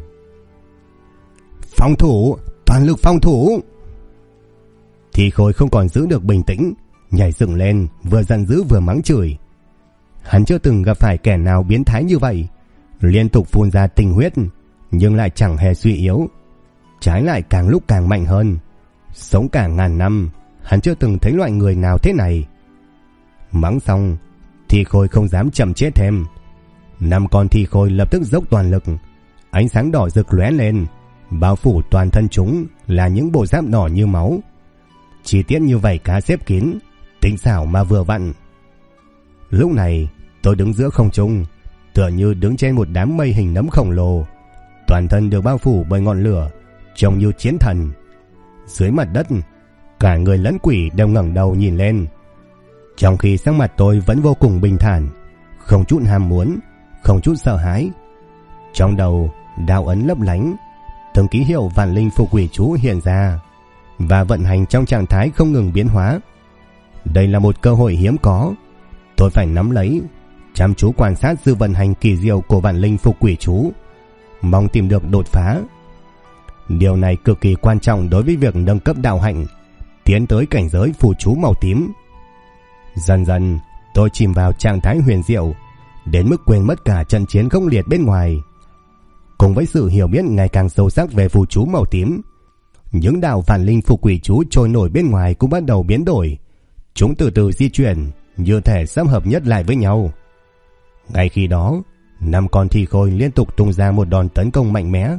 Phòng thủ, toàn lực phòng thủ! Thì Khôi không còn giữ được bình tĩnh, nhảy dựng lên, vừa giận dữ vừa mắng chửi. Hắn chưa từng gặp phải kẻ nào biến thái như vậy, liên tục phun ra tinh huyết, nhưng lại chẳng hề suy yếu, trái lại càng lúc càng mạnh hơn. Sống cả ngàn năm, hắn chưa từng thấy loại người nào thế này. Mắng xong, Thi Khôi không dám chậm trễ thêm. 5 con Thi Khôi lập tức dốc toàn lực, ánh sáng đỏ rực lóe lên, bao phủ toàn thân chúng là những bộ giáp đỏ như máu. Chi tiết như vậy cá xếp kín, tinh xảo mà vừa vặn. Lúc này tôi đứng giữa không trung, tựa như đứng trên một đám mây hình nấm khổng lồ, toàn thân được bao phủ bởi ngọn lửa, trông như chiến thần. Dưới mặt đất, cả người lẫn quỷ đều ngẩng đầu nhìn lên, trong khi sắc mặt tôi vẫn vô cùng bình thản, không chút ham muốn, không chút sợ hãi. Trong đầu đạo ấn lấp lánh, từng ký hiệu vạn linh phục quỷ chú hiện ra và vận hành trong trạng thái không ngừng biến hóa. Đây là một cơ hội hiếm có, tôi phải nắm lấy, chăm chú quan sát sự vận hành kỳ diệu của vạn linh phục quỷ chú, mong tìm được đột phá. Điều này cực kỳ quan trọng đối với việc nâng cấp đạo hạnh, tiến tới cảnh giới phù chú màu tím. Dần dần, tôi chìm vào trạng thái huyền diệu, đến mức quên mất cả trận chiến khốc liệt bên ngoài. Cùng với sự hiểu biết ngày càng sâu sắc về phù chú màu tím, những đạo vạn linh phục quỷ chú trôi nổi bên ngoài cũng bắt đầu biến đổi. Chúng từ từ di chuyển, như thể sắp hợp nhất lại với nhau. Ngay khi đó, 5 con thi khôi liên tục tung ra một đòn tấn công mạnh mẽ.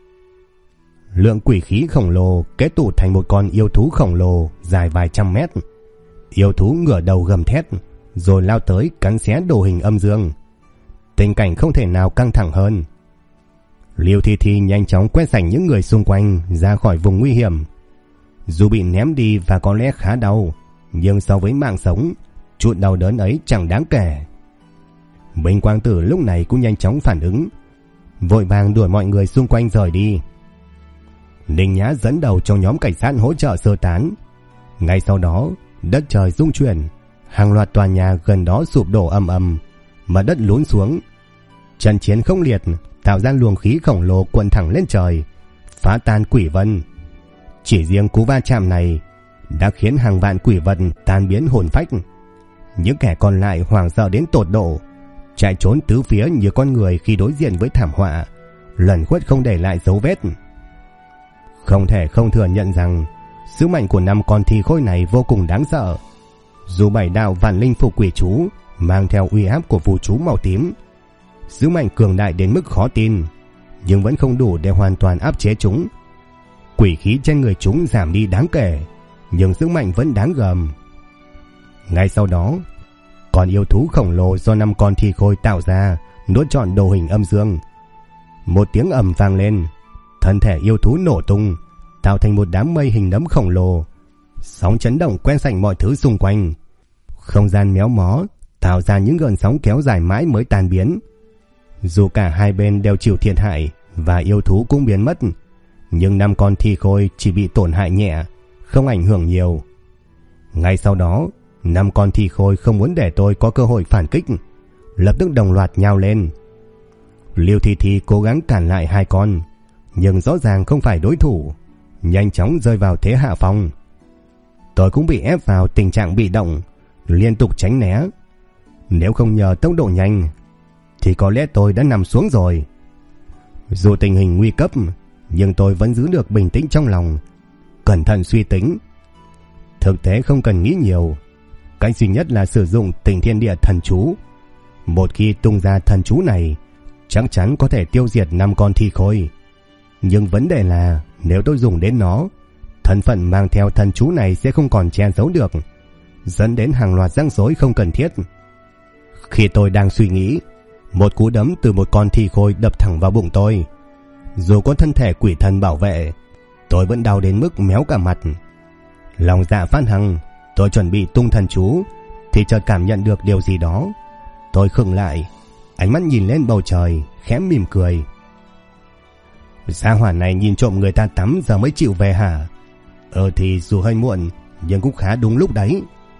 Lượng quỷ khí khổng lồ kết tụ thành một con yêu thú khổng lồ dài vài trăm mét. Yêu thú ngửa đầu gầm thét, rồi lao tới cắn xé đồ hình âm dương. Tình cảnh không thể nào căng thẳng hơn. Liêu Thi Thi nhanh chóng quét sạch những người xung quanh ra khỏi vùng nguy hiểm. Dù bị ném đi và có lẽ khá đau, nhưng so với mạng sống, chút đau đớn ấy chẳng đáng kể. Minh Quang Tử lúc này cũng nhanh chóng phản ứng, vội vàng đuổi mọi người xung quanh rời đi. Ninh Nhã dẫn đầu trong nhóm cảnh sát hỗ trợ sơ tán. Ngay sau đó, đất trời rung chuyển, hàng loạt tòa nhà gần đó sụp đổ ầm ầm, mặt đất lún xuống. Trận chiến khốc liệt tạo ra luồng khí khổng lồ cuộn thẳng lên trời, phá tan quỷ vân. Chỉ riêng cú va chạm này đã khiến hàng vạn quỷ vật tan biến hồn phách. Những kẻ còn lại hoảng sợ đến tột độ, chạy trốn tứ phía như con người khi đối diện với thảm họa, lẩn khuất không để lại dấu vết. Không thể không thừa nhận rằng sức mạnh của 5 con thi khôi này vô cùng đáng sợ. Dù 7 đạo vạn linh phục quỷ chú mang theo uy áp của phù chú màu tím, sức mạnh cường đại đến mức khó tin, nhưng vẫn không đủ để hoàn toàn áp chế chúng. Quỷ khí trên người chúng giảm đi đáng kể, nhưng sức mạnh vẫn đáng gờm. Ngay sau đó, con yêu thú khổng lồ do 5 con thi khôi tạo ra nuốt trọn đồ hình âm dương. Một tiếng ầm vang lên, thân thể yêu thú nổ tung, tạo thành một đám mây hình nấm khổng lồ. Sóng chấn động quét sạch mọi thứ xung quanh. Không gian méo mó tạo ra những gợn sóng kéo dài mãi mới tan biến. Dù cả hai bên đều chịu thiệt hại và yêu thú cũng biến mất, nhưng 5 con thi khôi chỉ bị tổn hại nhẹ, không ảnh hưởng nhiều. Ngay sau đó, 5 con thi khôi không muốn để tôi có cơ hội phản kích, lập tức đồng loạt nhào lên. Liêu Thi Thi cố gắng cản lại 2 con, nhưng rõ ràng không phải đối thủ, nhanh chóng rơi vào thế hạ phong. Tôi cũng bị ép vào tình trạng bị động, liên tục tránh né. Nếu không nhờ tốc độ nhanh thì có lẽ tôi đã nằm xuống rồi. Dù tình hình nguy cấp, nhưng tôi vẫn giữ được bình tĩnh trong lòng, cẩn thận suy tính. Thực tế không cần nghĩ nhiều, cách duy nhất là sử dụng Tình Thiên Địa thần chú. Một khi tung ra thần chú này, chắc chắn có thể tiêu diệt 5 con thi khôi. Nhưng vấn đề là nếu tôi dùng đến nó, thân phận mang theo thần chú này sẽ không còn che giấu được, dẫn đến hàng loạt rắc rối không cần thiết. Khi tôi đang suy nghĩ, một cú đấm từ một con thi khôi đập thẳng vào bụng tôi. Dù có thân thể quỷ thần bảo vệ, tôi vẫn đau đến mức méo cả mặt. Lòng dạ phát hăng, tôi chuẩn bị tung thần chú thì chợt cảm nhận được điều gì đó. Tôi khựng lại, ánh mắt nhìn lên bầu trời, khẽ mỉm cười. Gia hỏa này nhìn trộm người ta tắm giờ mới chịu về hả? Thì dù hơi muộn, nhưng cũng khá đúng lúc đấy.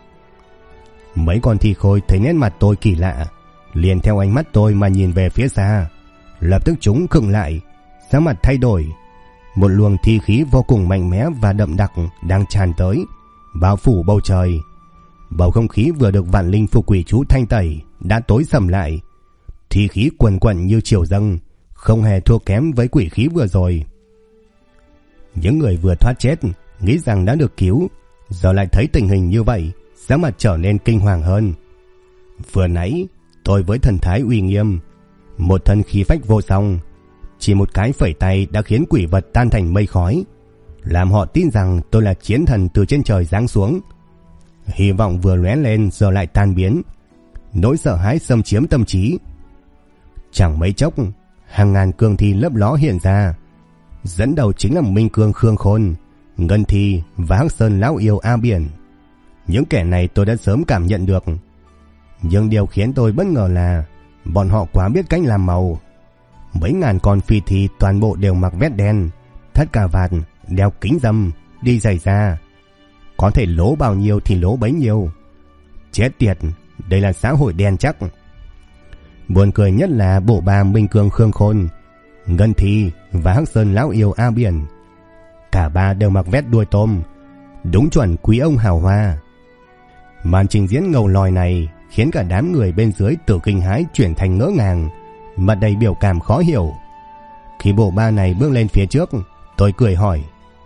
Mấy con thi khôi thấy nét mặt tôi kỳ lạ, liền theo ánh mắt tôi mà nhìn về phía xa. Lập tức chúng khựng lại, sắc mặt thay đổi. Một luồng thi khí vô cùng mạnh mẽ và đậm đặc đang tràn tới, bao phủ bầu trời. Bầu không khí vừa được vạn linh phục quỷ chú thanh tẩy đã tối sầm lại. Thi khí quần quần như triều dâng, không hề thua kém với quỷ khí vừa rồi. Những người vừa thoát chết nghĩ rằng đã được cứu, giờ lại thấy tình hình như vậy, sắc mặt trở nên kinh hoàng hơn. Vừa nãy tôi với thần thái uy nghiêm, một thân khí phách vô song, chỉ một cái phẩy tay đã khiến quỷ vật tan thành mây khói, làm họ tin rằng tôi là chiến thần từ trên trời giáng xuống. Hy vọng vừa lóe lên giờ lại tan biến, nỗi sợ hãi xâm chiếm tâm trí. Chẳng mấy chốc, hàng ngàn cương thi lấp ló hiện ra. Dẫn đầu chính là Minh Cương Khương Khôn, Ngân Thi và Hắc Sơn lão yêu A Biển. Những kẻ này tôi đã sớm cảm nhận được. Nhưng điều khiến tôi bất ngờ là bọn họ quá biết cách làm màu. Mấy ngàn con phi thi toàn bộ đều mặc vest đen, thắt cà vạt, đeo kính râm, đi giày da. Có thể lố bao nhiêu thì lố bấy nhiêu. Chết tiệt, đây là xã hội đen chắc. Buồn cười nhất là bộ ba Minh Cương Khương Khôn, Ngân Thi và Hắc Sơn lão yêu A Biển. Cả ba đều mặc vest đuôi tôm, đúng chuẩn quý ông hào hoa. Màn trình diễn ngầu lòi này khiến cả đám người bên dưới từ kinh hãi chuyển thành ngỡ ngàng, mặt đầy biểu cảm khó hiểu. Khi bộ ba này bước lên phía trước, tôi cười hỏi: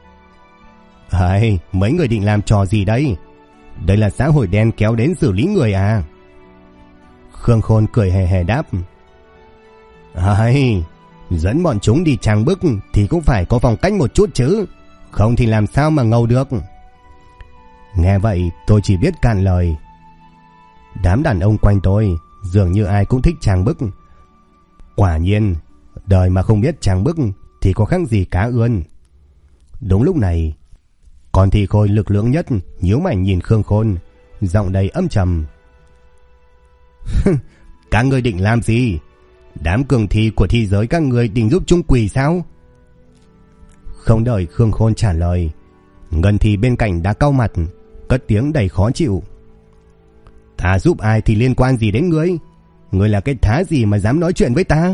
mấy người định làm trò gì đây? Đây là xã hội đen kéo đến xử lý người à? Khương Khôn cười hề hề đáp: dẫn bọn chúng đi trang bức thì cũng phải có phong cách một chút chứ, không thì làm sao mà ngầu được. Nghe vậy tôi chỉ biết cạn lời. Đám đàn ông quanh tôi dường như ai cũng thích trang bức. Quả nhiên, đời mà không biết trang bức thì có khác gì cá ươn. Đúng lúc này, con thi khôi lực lưỡng nhất nhíu mày nhìn Khương Khôn, giọng đầy âm trầm: các ngươi định làm gì? Đám cường thi của thi giới các ngươi định giúp chúng quỳ sao? Không đợi Khương Khôn trả lời, Ngân Thi bên cạnh đã cau mặt, cất tiếng đầy khó chịu: ta giúp ai thì liên quan gì đến ngươi? Ngươi là cái thá gì mà dám nói chuyện với ta?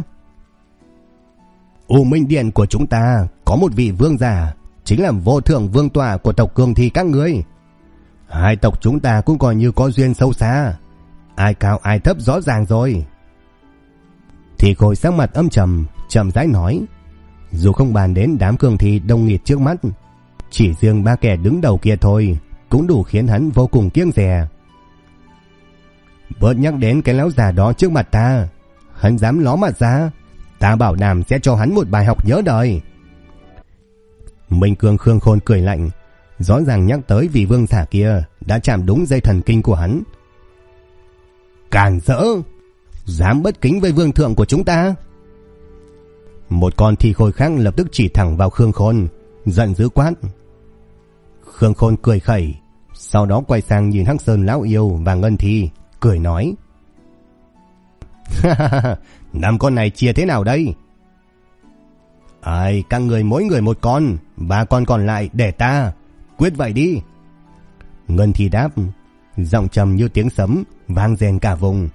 U Minh Điện của chúng ta có một vị vương giả, chính là vô thượng vương tọa của tộc cường thi các ngươi. Hai tộc chúng ta cũng coi như có duyên sâu xa, ai cao ai thấp rõ ràng rồi. Thì khôi sắc mặt âm trầm, chậm rãi nói, dù không bàn đến đám cường thi đông nghịt trước mắt, chỉ riêng ba kẻ đứng đầu kia thôi cũng đủ khiến hắn vô cùng kiêng dè. Bớt nhắc đến cái lão già đó trước mặt ta, hắn dám ló mặt ra, ta bảo đảm sẽ cho hắn một bài học nhớ đời. Minh Cương Khương Khôn cười lạnh, rõ ràng nhắc tới vị vương giả kia đã chạm đúng dây thần kinh của hắn. Càn rỡ, dám bất kính với vương thượng của chúng ta? Một con thi khôi khác lập tức chỉ thẳng vào Khương Khôn, giận dữ quát. Khương Khôn cười khẩy, sau đó quay sang nhìn Hắc Sơn lão yêu và Ngân Thi, cười nói: năm con này chia thế nào đây? Các người mỗi người một con, 3 con còn lại để ta quyết vậy đi. Ngân Thi đáp, giọng trầm như tiếng sấm vang rền cả vùng.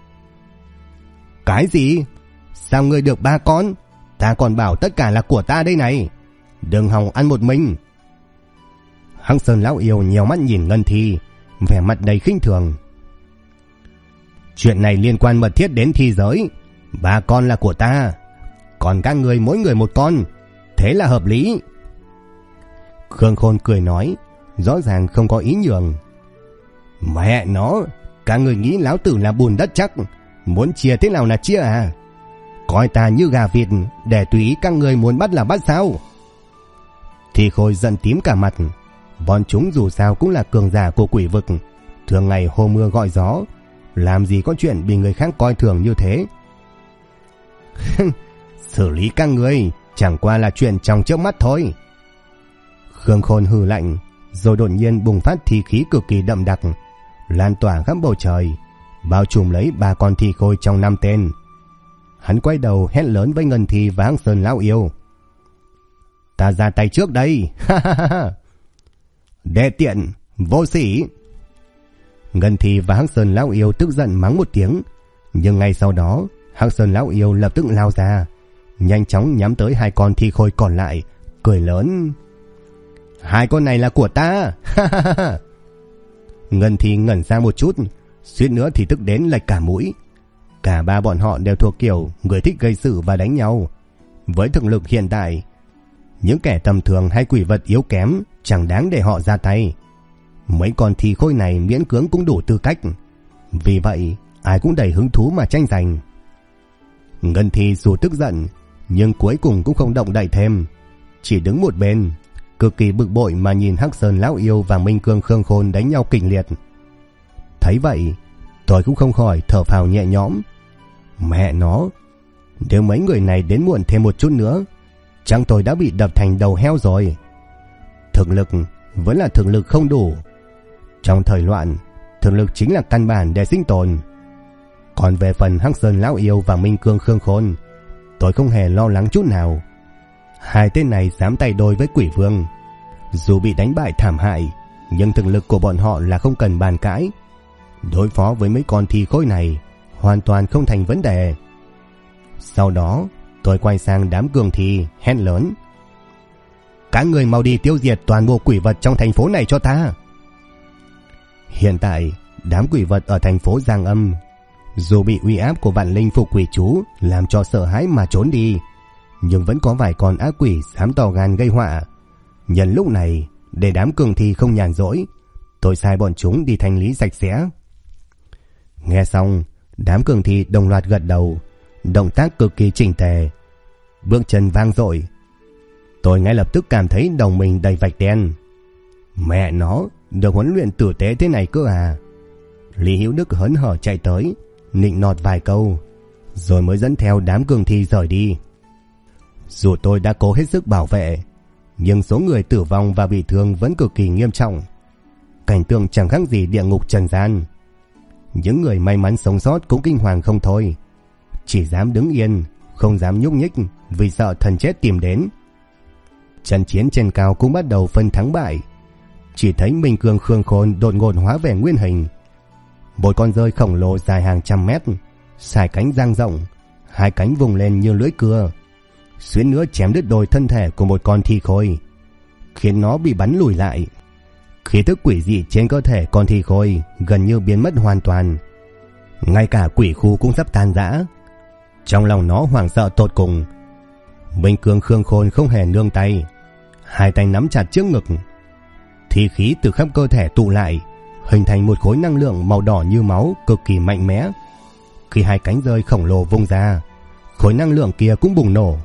Cái gì? Sao ngươi được 3 con? Ta còn bảo tất cả là của ta đây này, đừng hòng ăn một mình. Hắc Sơn lão yêu nhèo mắt nhìn Ngân Thi, vẻ mặt đầy khinh thường. Chuyện này liên quan mật thiết đến thi giới, 3 con là của ta, còn các ngươi mỗi người một con, thế là hợp lý. Khương Khôn cười nói, rõ ràng không có ý nhường. Mẹ nó, các ngươi nghĩ lão tử là bùn đất chắc, muốn chia thế nào là chia à? Coi ta như gà vịt để tùy ý các ngươi muốn bắt là bắt sao? Thì Khôi giận tím cả mặt. Bọn chúng dù sao cũng là cường giả của quỷ vực, thường ngày hô mưa gọi gió, làm gì có chuyện bị người khác coi thường như thế. Xử lý các ngươi chẳng qua là chuyện trong chớp mắt thôi. Khương Khôn hừ lạnh, rồi đột nhiên bùng phát thi khí cực kỳ đậm đặc, lan tỏa khắp bầu trời, bao trùm lấy 3 con thi khôi trong 5 tên. Hắn quay đầu hét lớn với Ngân Thi và Hắc Sơn lão yêu. Ta ra tay trước đây. Đệ tiện, vô sỉ. Ngân Thi và Hắc Sơn lão yêu tức giận mắng một tiếng, nhưng ngay sau đó Hắc Sơn lão yêu lập tức lao ra, nhanh chóng nhắm tới 2 con thi khôi còn lại, cười lớn. 2 con này là của ta. Ngân Thi ngẩn ra một chút, suýt nữa thì tức đến lệch cả mũi. Cả 3 bọn họ đều thuộc kiểu người thích gây sự và đánh nhau. Với thực lực hiện tại, những kẻ tầm thường hay quỷ vật yếu kém chẳng đáng để họ ra tay. Mấy con thi khôi này miễn cưỡng cũng đủ tư cách, vì vậy ai cũng đầy hứng thú mà tranh giành. Ngân Thi dù tức giận, nhưng cuối cùng cũng không động đậy thêm, chỉ đứng một bên, cực kỳ bực bội mà nhìn Hắc Sơn lão yêu và Minh Cương Khương Khôn đánh nhau kịch liệt. Thấy vậy, tôi cũng không khỏi thở phào nhẹ nhõm. Mẹ nó, Nếu mấy người này đến muộn thêm một chút nữa, chắc tôi đã bị đập thành đầu heo rồi. Thực lực vẫn là thực lực không đủ. Trong thời loạn, thực lực chính là căn bản để sinh tồn. Còn về phần Hắc Sơn Lão Yêu và Minh Cương Khương Khôn, tôi không hề lo lắng chút nào. Hai tên này dám tay đôi với Quỷ Vương. Dù bị đánh bại thảm hại, nhưng thực lực của bọn họ là không cần bàn cãi. Đối phó với mấy con thi khối này hoàn toàn không thành vấn đề. Sau đó tôi quay sang đám cường thi hét lớn: các người mau đi tiêu diệt toàn bộ quỷ vật trong thành phố này cho ta. Hiện tại đám quỷ vật ở thành phố Giang Âm dù bị uy áp của vạn linh phục quỷ chú làm cho sợ hãi mà trốn đi, nhưng vẫn có vài con ác quỷ dám to gan gây họa. Nhân lúc này, để đám cường thi không nhàn rỗi, tôi sai bọn chúng đi thanh lý sạch sẽ. Nghe xong, đám cường thi đồng loạt gật đầu, động tác cực kỳ chỉnh tề, bước chân vang dội. Tôi ngay lập tức cảm thấy đầu mình đầy vạch đen. Mẹ nó, được huấn luyện tử tế thế này cơ à? Lý Hữu Đức hớn hở chạy tới, nịnh nọt vài câu, rồi mới dẫn theo đám cường thi rời đi. Dù tôi đã cố hết sức bảo vệ, nhưng số người tử vong và bị thương vẫn cực kỳ nghiêm trọng. Cảnh tượng chẳng khác gì địa ngục trần gian. Những người may mắn sống sót cũng kinh hoàng không thôi, chỉ dám đứng yên, không dám nhúc nhích vì sợ thần chết tìm đến. Trận chiến trên cao cũng bắt đầu phân thắng bại. Chỉ thấy Minh Cương Khương Khôn đột ngột hóa về nguyên hình. Một con rơi khổng lồ dài hàng trăm mét, sải cánh dang rộng, hai cánh vùng lên như lưỡi cưa, xuyến nữa chém đứt đôi thân thể của một con thi khôi, khiến nó bị bắn lùi lại. Khí tức quỷ dị trên cơ thể con thi khôi gần như biến mất hoàn toàn, ngay cả quỷ khu cũng sắp tan rã. Trong lòng nó hoảng sợ tột cùng. Minh Cương Khương Khôn không hề nương tay, hai tay nắm chặt trước ngực, thi khí từ khắp cơ thể tụ lại, hình thành một khối năng lượng màu đỏ như máu cực kỳ mạnh mẽ. Khi hai cánh rơi khổng lồ vung ra, khối năng lượng kia cũng bùng nổ.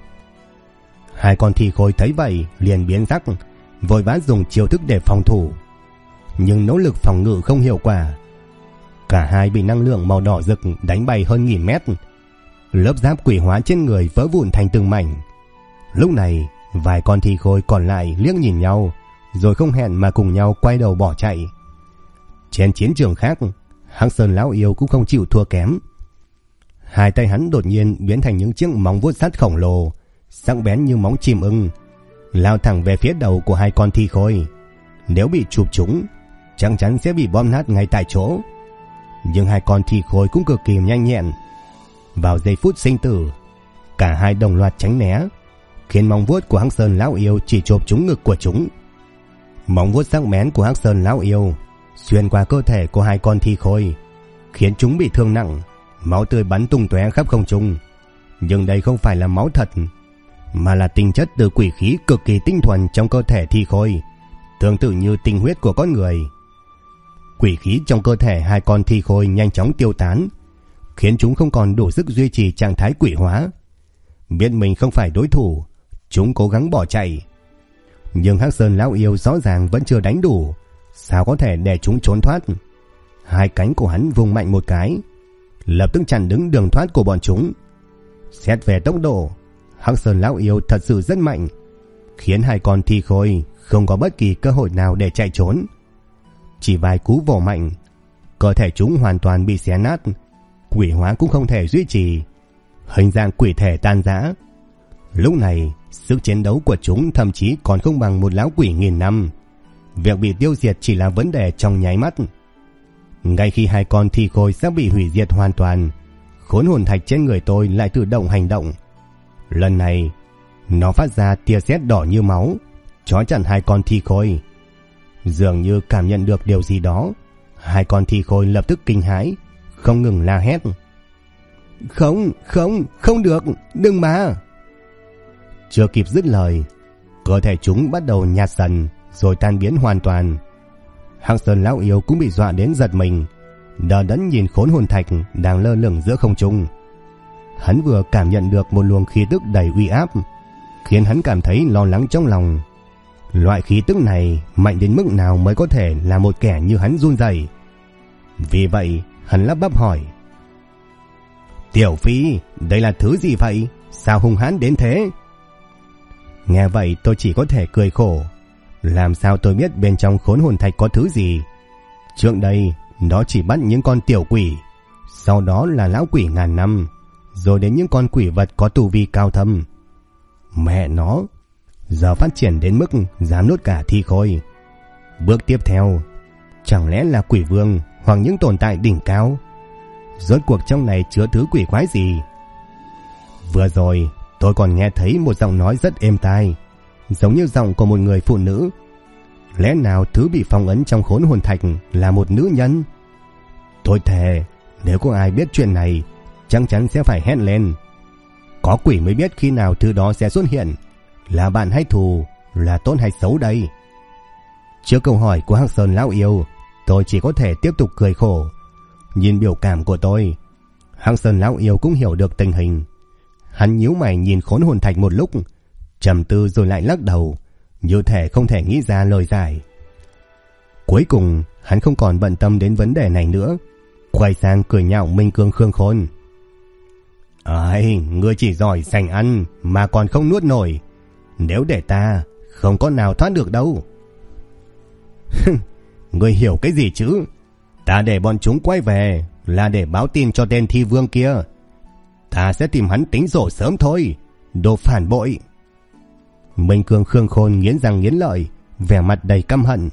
Hai con thi khôi thấy vậy liền biến sắc, vội vã dùng chiêu thức để phòng thủ, nhưng nỗ lực phòng ngự không hiệu quả. Cả hai bị năng lượng màu đỏ rực đánh bay hơn 1000 mét. Lớp giáp quỷ hóa trên người vỡ vụn thành từng mảnh. Lúc này vài con thi khôi còn lại liếc nhìn nhau, rồi không hẹn mà cùng nhau quay đầu bỏ chạy. Trên chiến trường khác, Hắc Sơn Lão Yêu cũng không chịu thua kém. Hai tay hắn đột nhiên biến thành những chiếc móng vuốt sắt khổng lồ, sắc bén như móng chim ưng, lao thẳng về phía đầu của hai con thi khôi. Nếu bị chụp trúng, chắc chắn sẽ bị bom nát ngay tại chỗ. Nhưng hai con thi khôi cũng cực kỳ nhanh nhẹn. Vào giây phút sinh tử, cả hai đồng loạt tránh né, khiến móng vuốt của Hắc Sơn Lão Yêu chỉ chộp trúng ngực của chúng. Móng vuốt sắc bén của Hắc Sơn Lão Yêu xuyên qua cơ thể của hai con thi khôi, khiến chúng bị thương nặng, máu tươi bắn tung tóe khắp không trung. Nhưng đây không phải là máu thật, mà là tinh chất từ quỷ khí cực kỳ tinh thuần trong cơ thể thi khôi, tương tự như tinh huyết của con người. Quỷ khí trong cơ thể hai con thi khôi nhanh chóng tiêu tán, khiến chúng không còn đủ sức duy trì trạng thái quỷ hóa. Biết mình không phải đối thủ, chúng cố gắng bỏ chạy. Nhưng Hắc Sơn Lão Yêu rõ ràng vẫn chưa đánh đủ, sao có thể để chúng trốn thoát. Hai cánh của hắn vung mạnh một cái, lập tức chặn đứng đường thoát của bọn chúng. Xét về tốc độ, Hắc Sơn Lão Yêu thật sự rất mạnh, khiến hai con thi khôi không có bất kỳ cơ hội nào để chạy trốn. Chỉ vài cú vồ mạnh, cơ thể chúng hoàn toàn bị xé nát, quỷ hóa cũng không thể duy trì, hình dạng quỷ thể tan rã. Lúc này, sức chiến đấu của chúng thậm chí còn không bằng một lão quỷ 1000 năm. Việc bị tiêu diệt chỉ là vấn đề trong nháy mắt. Ngay khi hai con thi khôi sắp bị hủy diệt hoàn toàn, khốn hồn thạch trên người tôi lại tự động hành động. Lần này, nó phát ra tia sét đỏ như máu, trói chặt hai con thi khôi. Dường như cảm nhận được điều gì đó, hai con thi khôi lập tức kinh hãi, không ngừng la hét: Không được, đừng mà. Chưa kịp dứt lời, cơ thể chúng bắt đầu nhạt dần rồi tan biến hoàn toàn. Hắc Sơn Lão Yêu cũng bị dọa đến giật mình, đờ đẫn nhìn khốn hồn thạch đang lơ lửng giữa không trung. Hắn vừa cảm nhận được một luồng khí tức đầy uy áp, khiến hắn cảm thấy lo lắng trong lòng. Loại khí tức này mạnh đến mức nào mới có thể làm một kẻ như hắn run rẩy? Vì vậy hắn lắp bắp hỏi: Tiểu Phi, đây là thứ gì vậy? Sao hung hãn đến thế? Nghe vậy tôi chỉ có thể cười khổ. Làm sao tôi biết bên trong khốn hồn thạch có thứ gì? Trước đây nó chỉ bắt những con tiểu quỷ, sau đó là lão quỷ ngàn năm, rồi đến những con quỷ vật có tu vi cao thâm. Mẹ nó, giờ phát triển đến mức dám nuốt cả thi khôi. Bước tiếp theo, chẳng lẽ là quỷ vương hoặc những tồn tại đỉnh cao? Rốt cuộc trong này chứa thứ quỷ quái gì? Vừa rồi tôi còn nghe thấy một giọng nói rất êm tai, giống như giọng của một người phụ nữ. Lẽ nào thứ bị phong ấn trong khốn hồn thạch là một nữ nhân? Tôi thề, nếu có ai biết chuyện này, chắc chắn sẽ phải hét lên. Có quỷ mới biết khi nào thứ đó sẽ xuất hiện, là bạn hay thù, là tốt hay xấu đây? Trước câu hỏi của Hắc Sơn lão yêu, tôi chỉ có thể tiếp tục cười khổ. Nhìn biểu cảm của tôi, Hắc Sơn lão yêu cũng hiểu được tình hình. Hắn nhíu mày nhìn khốn hồn thạch một lúc, trầm tư rồi lại lắc đầu, như thể không thể nghĩ ra lời giải. Cuối cùng hắn không còn bận tâm đến vấn đề này nữa, quay sang cười nhạo Minh Cương Khương Khôn. Ai, ngươi chỉ giỏi sành ăn mà còn không nuốt nổi. Nếu để ta, không có nào thoát được đâu. Ngươi hiểu cái gì chứ? Ta để bọn chúng quay về là để báo tin cho tên thi vương kia. Ta sẽ tìm hắn tính sổ sớm thôi, đồ phản bội. Minh Cương Khương Khôn nghiến răng nghiến lợi, vẻ mặt đầy căm hận.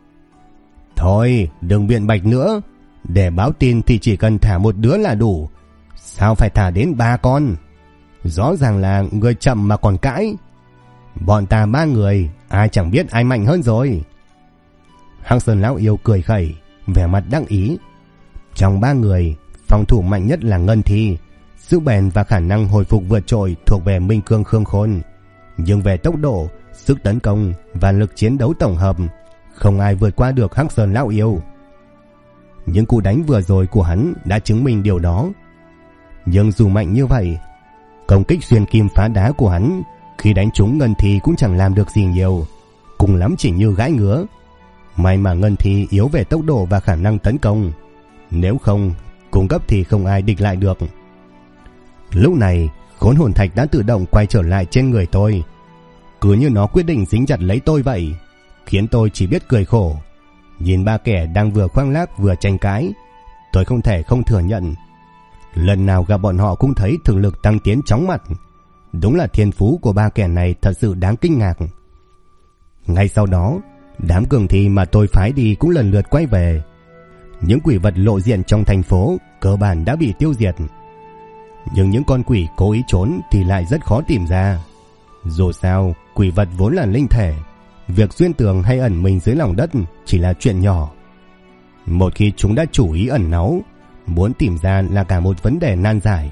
Thôi, đừng biện bạch nữa. Để báo tin thì chỉ cần thả một đứa là đủ, sao phải thả đến 3 con? Rõ ràng là người chậm mà còn cãi. Bọn ta 3 người, ai chẳng biết ai mạnh hơn rồi. Hắc Sơn lão yêu cười khẩy, vẻ mặt đắc ý. Trong 3 người, phòng thủ mạnh nhất là Ngân Thi. Sức bền và khả năng hồi phục vượt trội thuộc về Minh Cương Khương Khôn, nhưng về tốc độ, sức tấn công và lực chiến đấu tổng hợp, không ai vượt qua được Hắc Sơn lão yêu. Những cú đánh vừa rồi của hắn đã chứng minh điều đó. Nhưng dù mạnh như vậy, công kích xuyên kim phá đá của hắn khi đánh trúng Ngân Thi cũng chẳng làm được gì nhiều, cùng lắm chỉ như gãi ngứa. May mà Ngân Thi yếu về tốc độ và khả năng tấn công, nếu không cung cấp thì không ai địch lại được. Lúc này khốn hồn thạch đã tự động quay trở lại trên người tôi, cứ như nó quyết định dính chặt lấy tôi vậy, khiến tôi chỉ biết cười khổ. Nhìn 3 kẻ đang vừa khoác lác vừa tranh cãi, tôi không thể không thừa nhận, lần nào gặp bọn họ cũng thấy thực lực tăng tiến chóng mặt. Đúng là thiên phú của 3 kẻ này thật sự đáng kinh ngạc. Ngay sau đó, đám cường thi mà tôi phái đi cũng lần lượt quay về. Những quỷ vật lộ diện trong thành phố cơ bản đã bị tiêu diệt, nhưng những con quỷ cố ý trốn thì lại rất khó tìm ra. Dù sao, quỷ vật vốn là linh thể, việc xuyên tường hay ẩn mình dưới lòng đất chỉ là chuyện nhỏ. Một khi chúng đã chủ ý ẩn náu, muốn tìm ra là cả một vấn đề nan giải.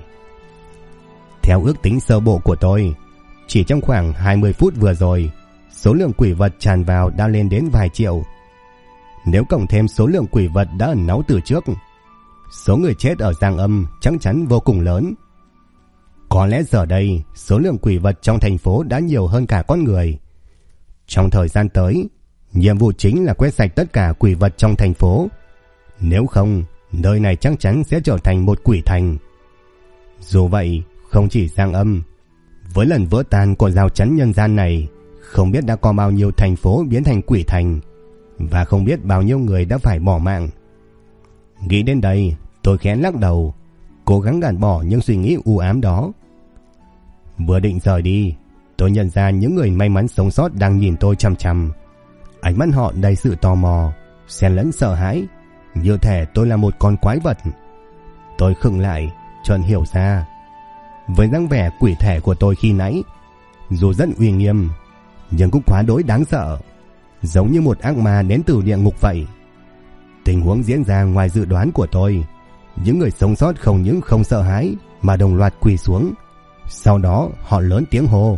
Theo ước tính sơ bộ của tôi, chỉ trong khoảng 20 phút vừa rồi, số lượng quỷ vật tràn vào đã lên đến vài triệu. Nếu cộng thêm số lượng quỷ vật đã ẩn náu từ trước, số người chết ở Giang Âm chắc chắn vô cùng lớn. Có lẽ giờ đây số lượng quỷ vật trong thành phố đã nhiều hơn cả con người. Trong thời gian tới, nhiệm vụ chính là quét sạch tất cả quỷ vật trong thành phố. Nếu không, nơi này chắc chắn sẽ trở thành một quỷ thành. Dù vậy, không chỉ Giang Âm, với lần vỡ tan của rào chắn nhân gian này, không biết đã có bao nhiêu thành phố biến thành quỷ thành, và không biết bao nhiêu người đã phải bỏ mạng. Nghĩ đến đây, tôi khẽ lắc đầu, cố gắng gạt bỏ những suy nghĩ u ám đó. Vừa định rời đi, tôi nhận ra những người may mắn sống sót đang nhìn tôi chằm chằm. Ánh mắt họ đầy sự tò mò, xen lẫn sợ hãi, như thể tôi là một con quái vật. Tôi khựng lại, chợt hiểu ra, với dáng vẻ quỷ thể của tôi khi nãy, dù rất uy nghiêm, nhưng cũng quá đối đáng sợ, giống như một ác ma đến từ địa ngục vậy. Tình huống diễn ra ngoài dự đoán của tôi. Những người sống sót không những không sợ hãi mà đồng loạt quỳ xuống. Sau đó họ lớn tiếng hô: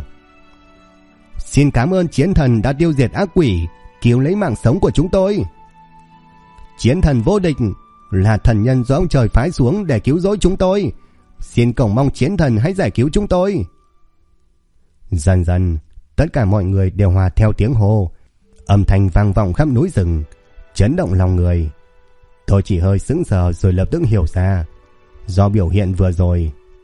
"Xin cảm ơn chiến thần đã tiêu diệt ác quỷ, cứu lấy mạng sống của chúng tôi. Chiến thần vô địch, là thần nhân do ông trời phái xuống để cứu rỗi chúng tôi. Xin cầu mong chiến thần hãy giải cứu chúng tôi." Dần dần, tất cả mọi người đều hòa theo tiếng hô, âm thanh vang vọng khắp núi rừng, chấn động lòng người. Tôi chỉ hơi sững sờ rồi lập tức hiểu ra, do biểu hiện vừa rồi,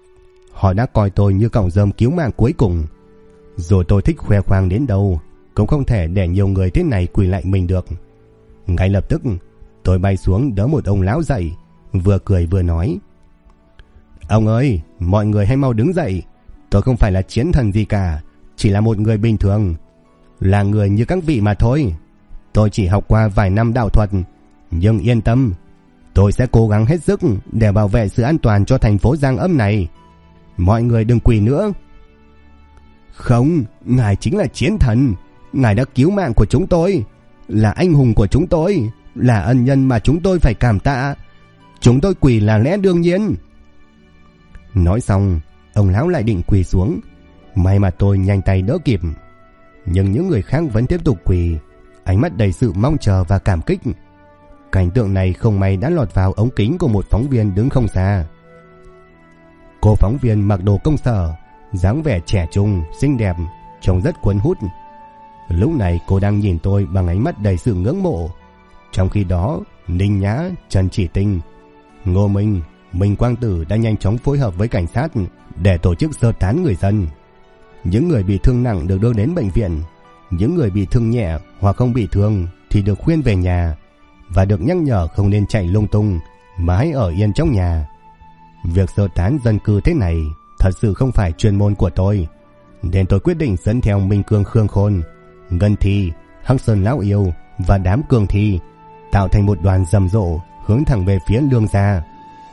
Họ đã coi tôi như cọng rơm cứu mạng cuối cùng. Dù tôi thích khoe khoang đến đâu, cũng không thể để nhiều người thế này quỳ lại mình được. Ngay lập tức, tôi bay xuống đỡ một ông lão dậy, vừa cười vừa nói: Ông ơi, mọi người hãy mau đứng dậy. Tôi không phải là chiến thần gì cả, chỉ là một người bình thường, là người như các vị mà thôi. Tôi chỉ học qua vài năm đạo thuật, nhưng yên tâm, tôi sẽ cố gắng hết sức để bảo vệ sự an toàn cho thành phố Giang Âm này. Mọi người đừng quỳ nữa. Không, ngài chính là chiến thần. Ngài đã cứu mạng của chúng tôi, là anh hùng của chúng tôi, là ân nhân mà chúng tôi phải cảm tạ. Chúng tôi quỳ là lẽ đương nhiên. Nói xong, ông lão lại định quỳ xuống. May mà tôi nhanh tay đỡ kịp. Nhưng những người khác vẫn tiếp tục quỳ, ánh mắt đầy sự mong chờ và cảm kích. Cảnh tượng này không may đã lọt vào ống kính của một phóng viên đứng không xa. Cô phóng viên mặc đồ công sở, dáng vẻ trẻ trung, xinh đẹp, trông rất cuốn hút. Lúc này cô đang nhìn tôi bằng ánh mắt đầy sự ngưỡng mộ. Trong khi đó, Ninh Nhã, Trần Chỉ Tinh, Ngô Minh, Minh Quang Tử đã nhanh chóng phối hợp với cảnh sát để tổ chức sơ tán người dân. Những người bị thương nặng được đưa đến bệnh viện, những người bị thương nhẹ hoặc không bị thương thì được khuyên về nhà và được nhắc nhở không nên chạy lung tung mà hãy ở yên trong nhà. Việc sơ tán dân cư thế này thật sự không phải chuyên môn của tôi, nên tôi quyết định dẫn theo Minh Cương Khương Khôn, Ngân Thi, Hắc Sơn Lão Yêu và đám Cường Thi, tạo thành một đoàn rầm rộ hướng thẳng về phía Lương gia.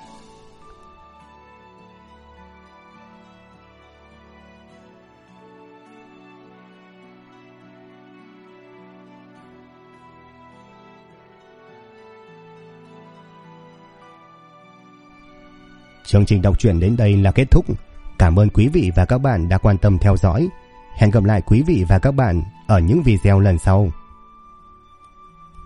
Chương trình đọc truyện đến đây là kết thúc. Cảm ơn quý vị và các bạn đã quan tâm theo dõi. Hẹn gặp lại quý vị và các bạn ở những video lần sau.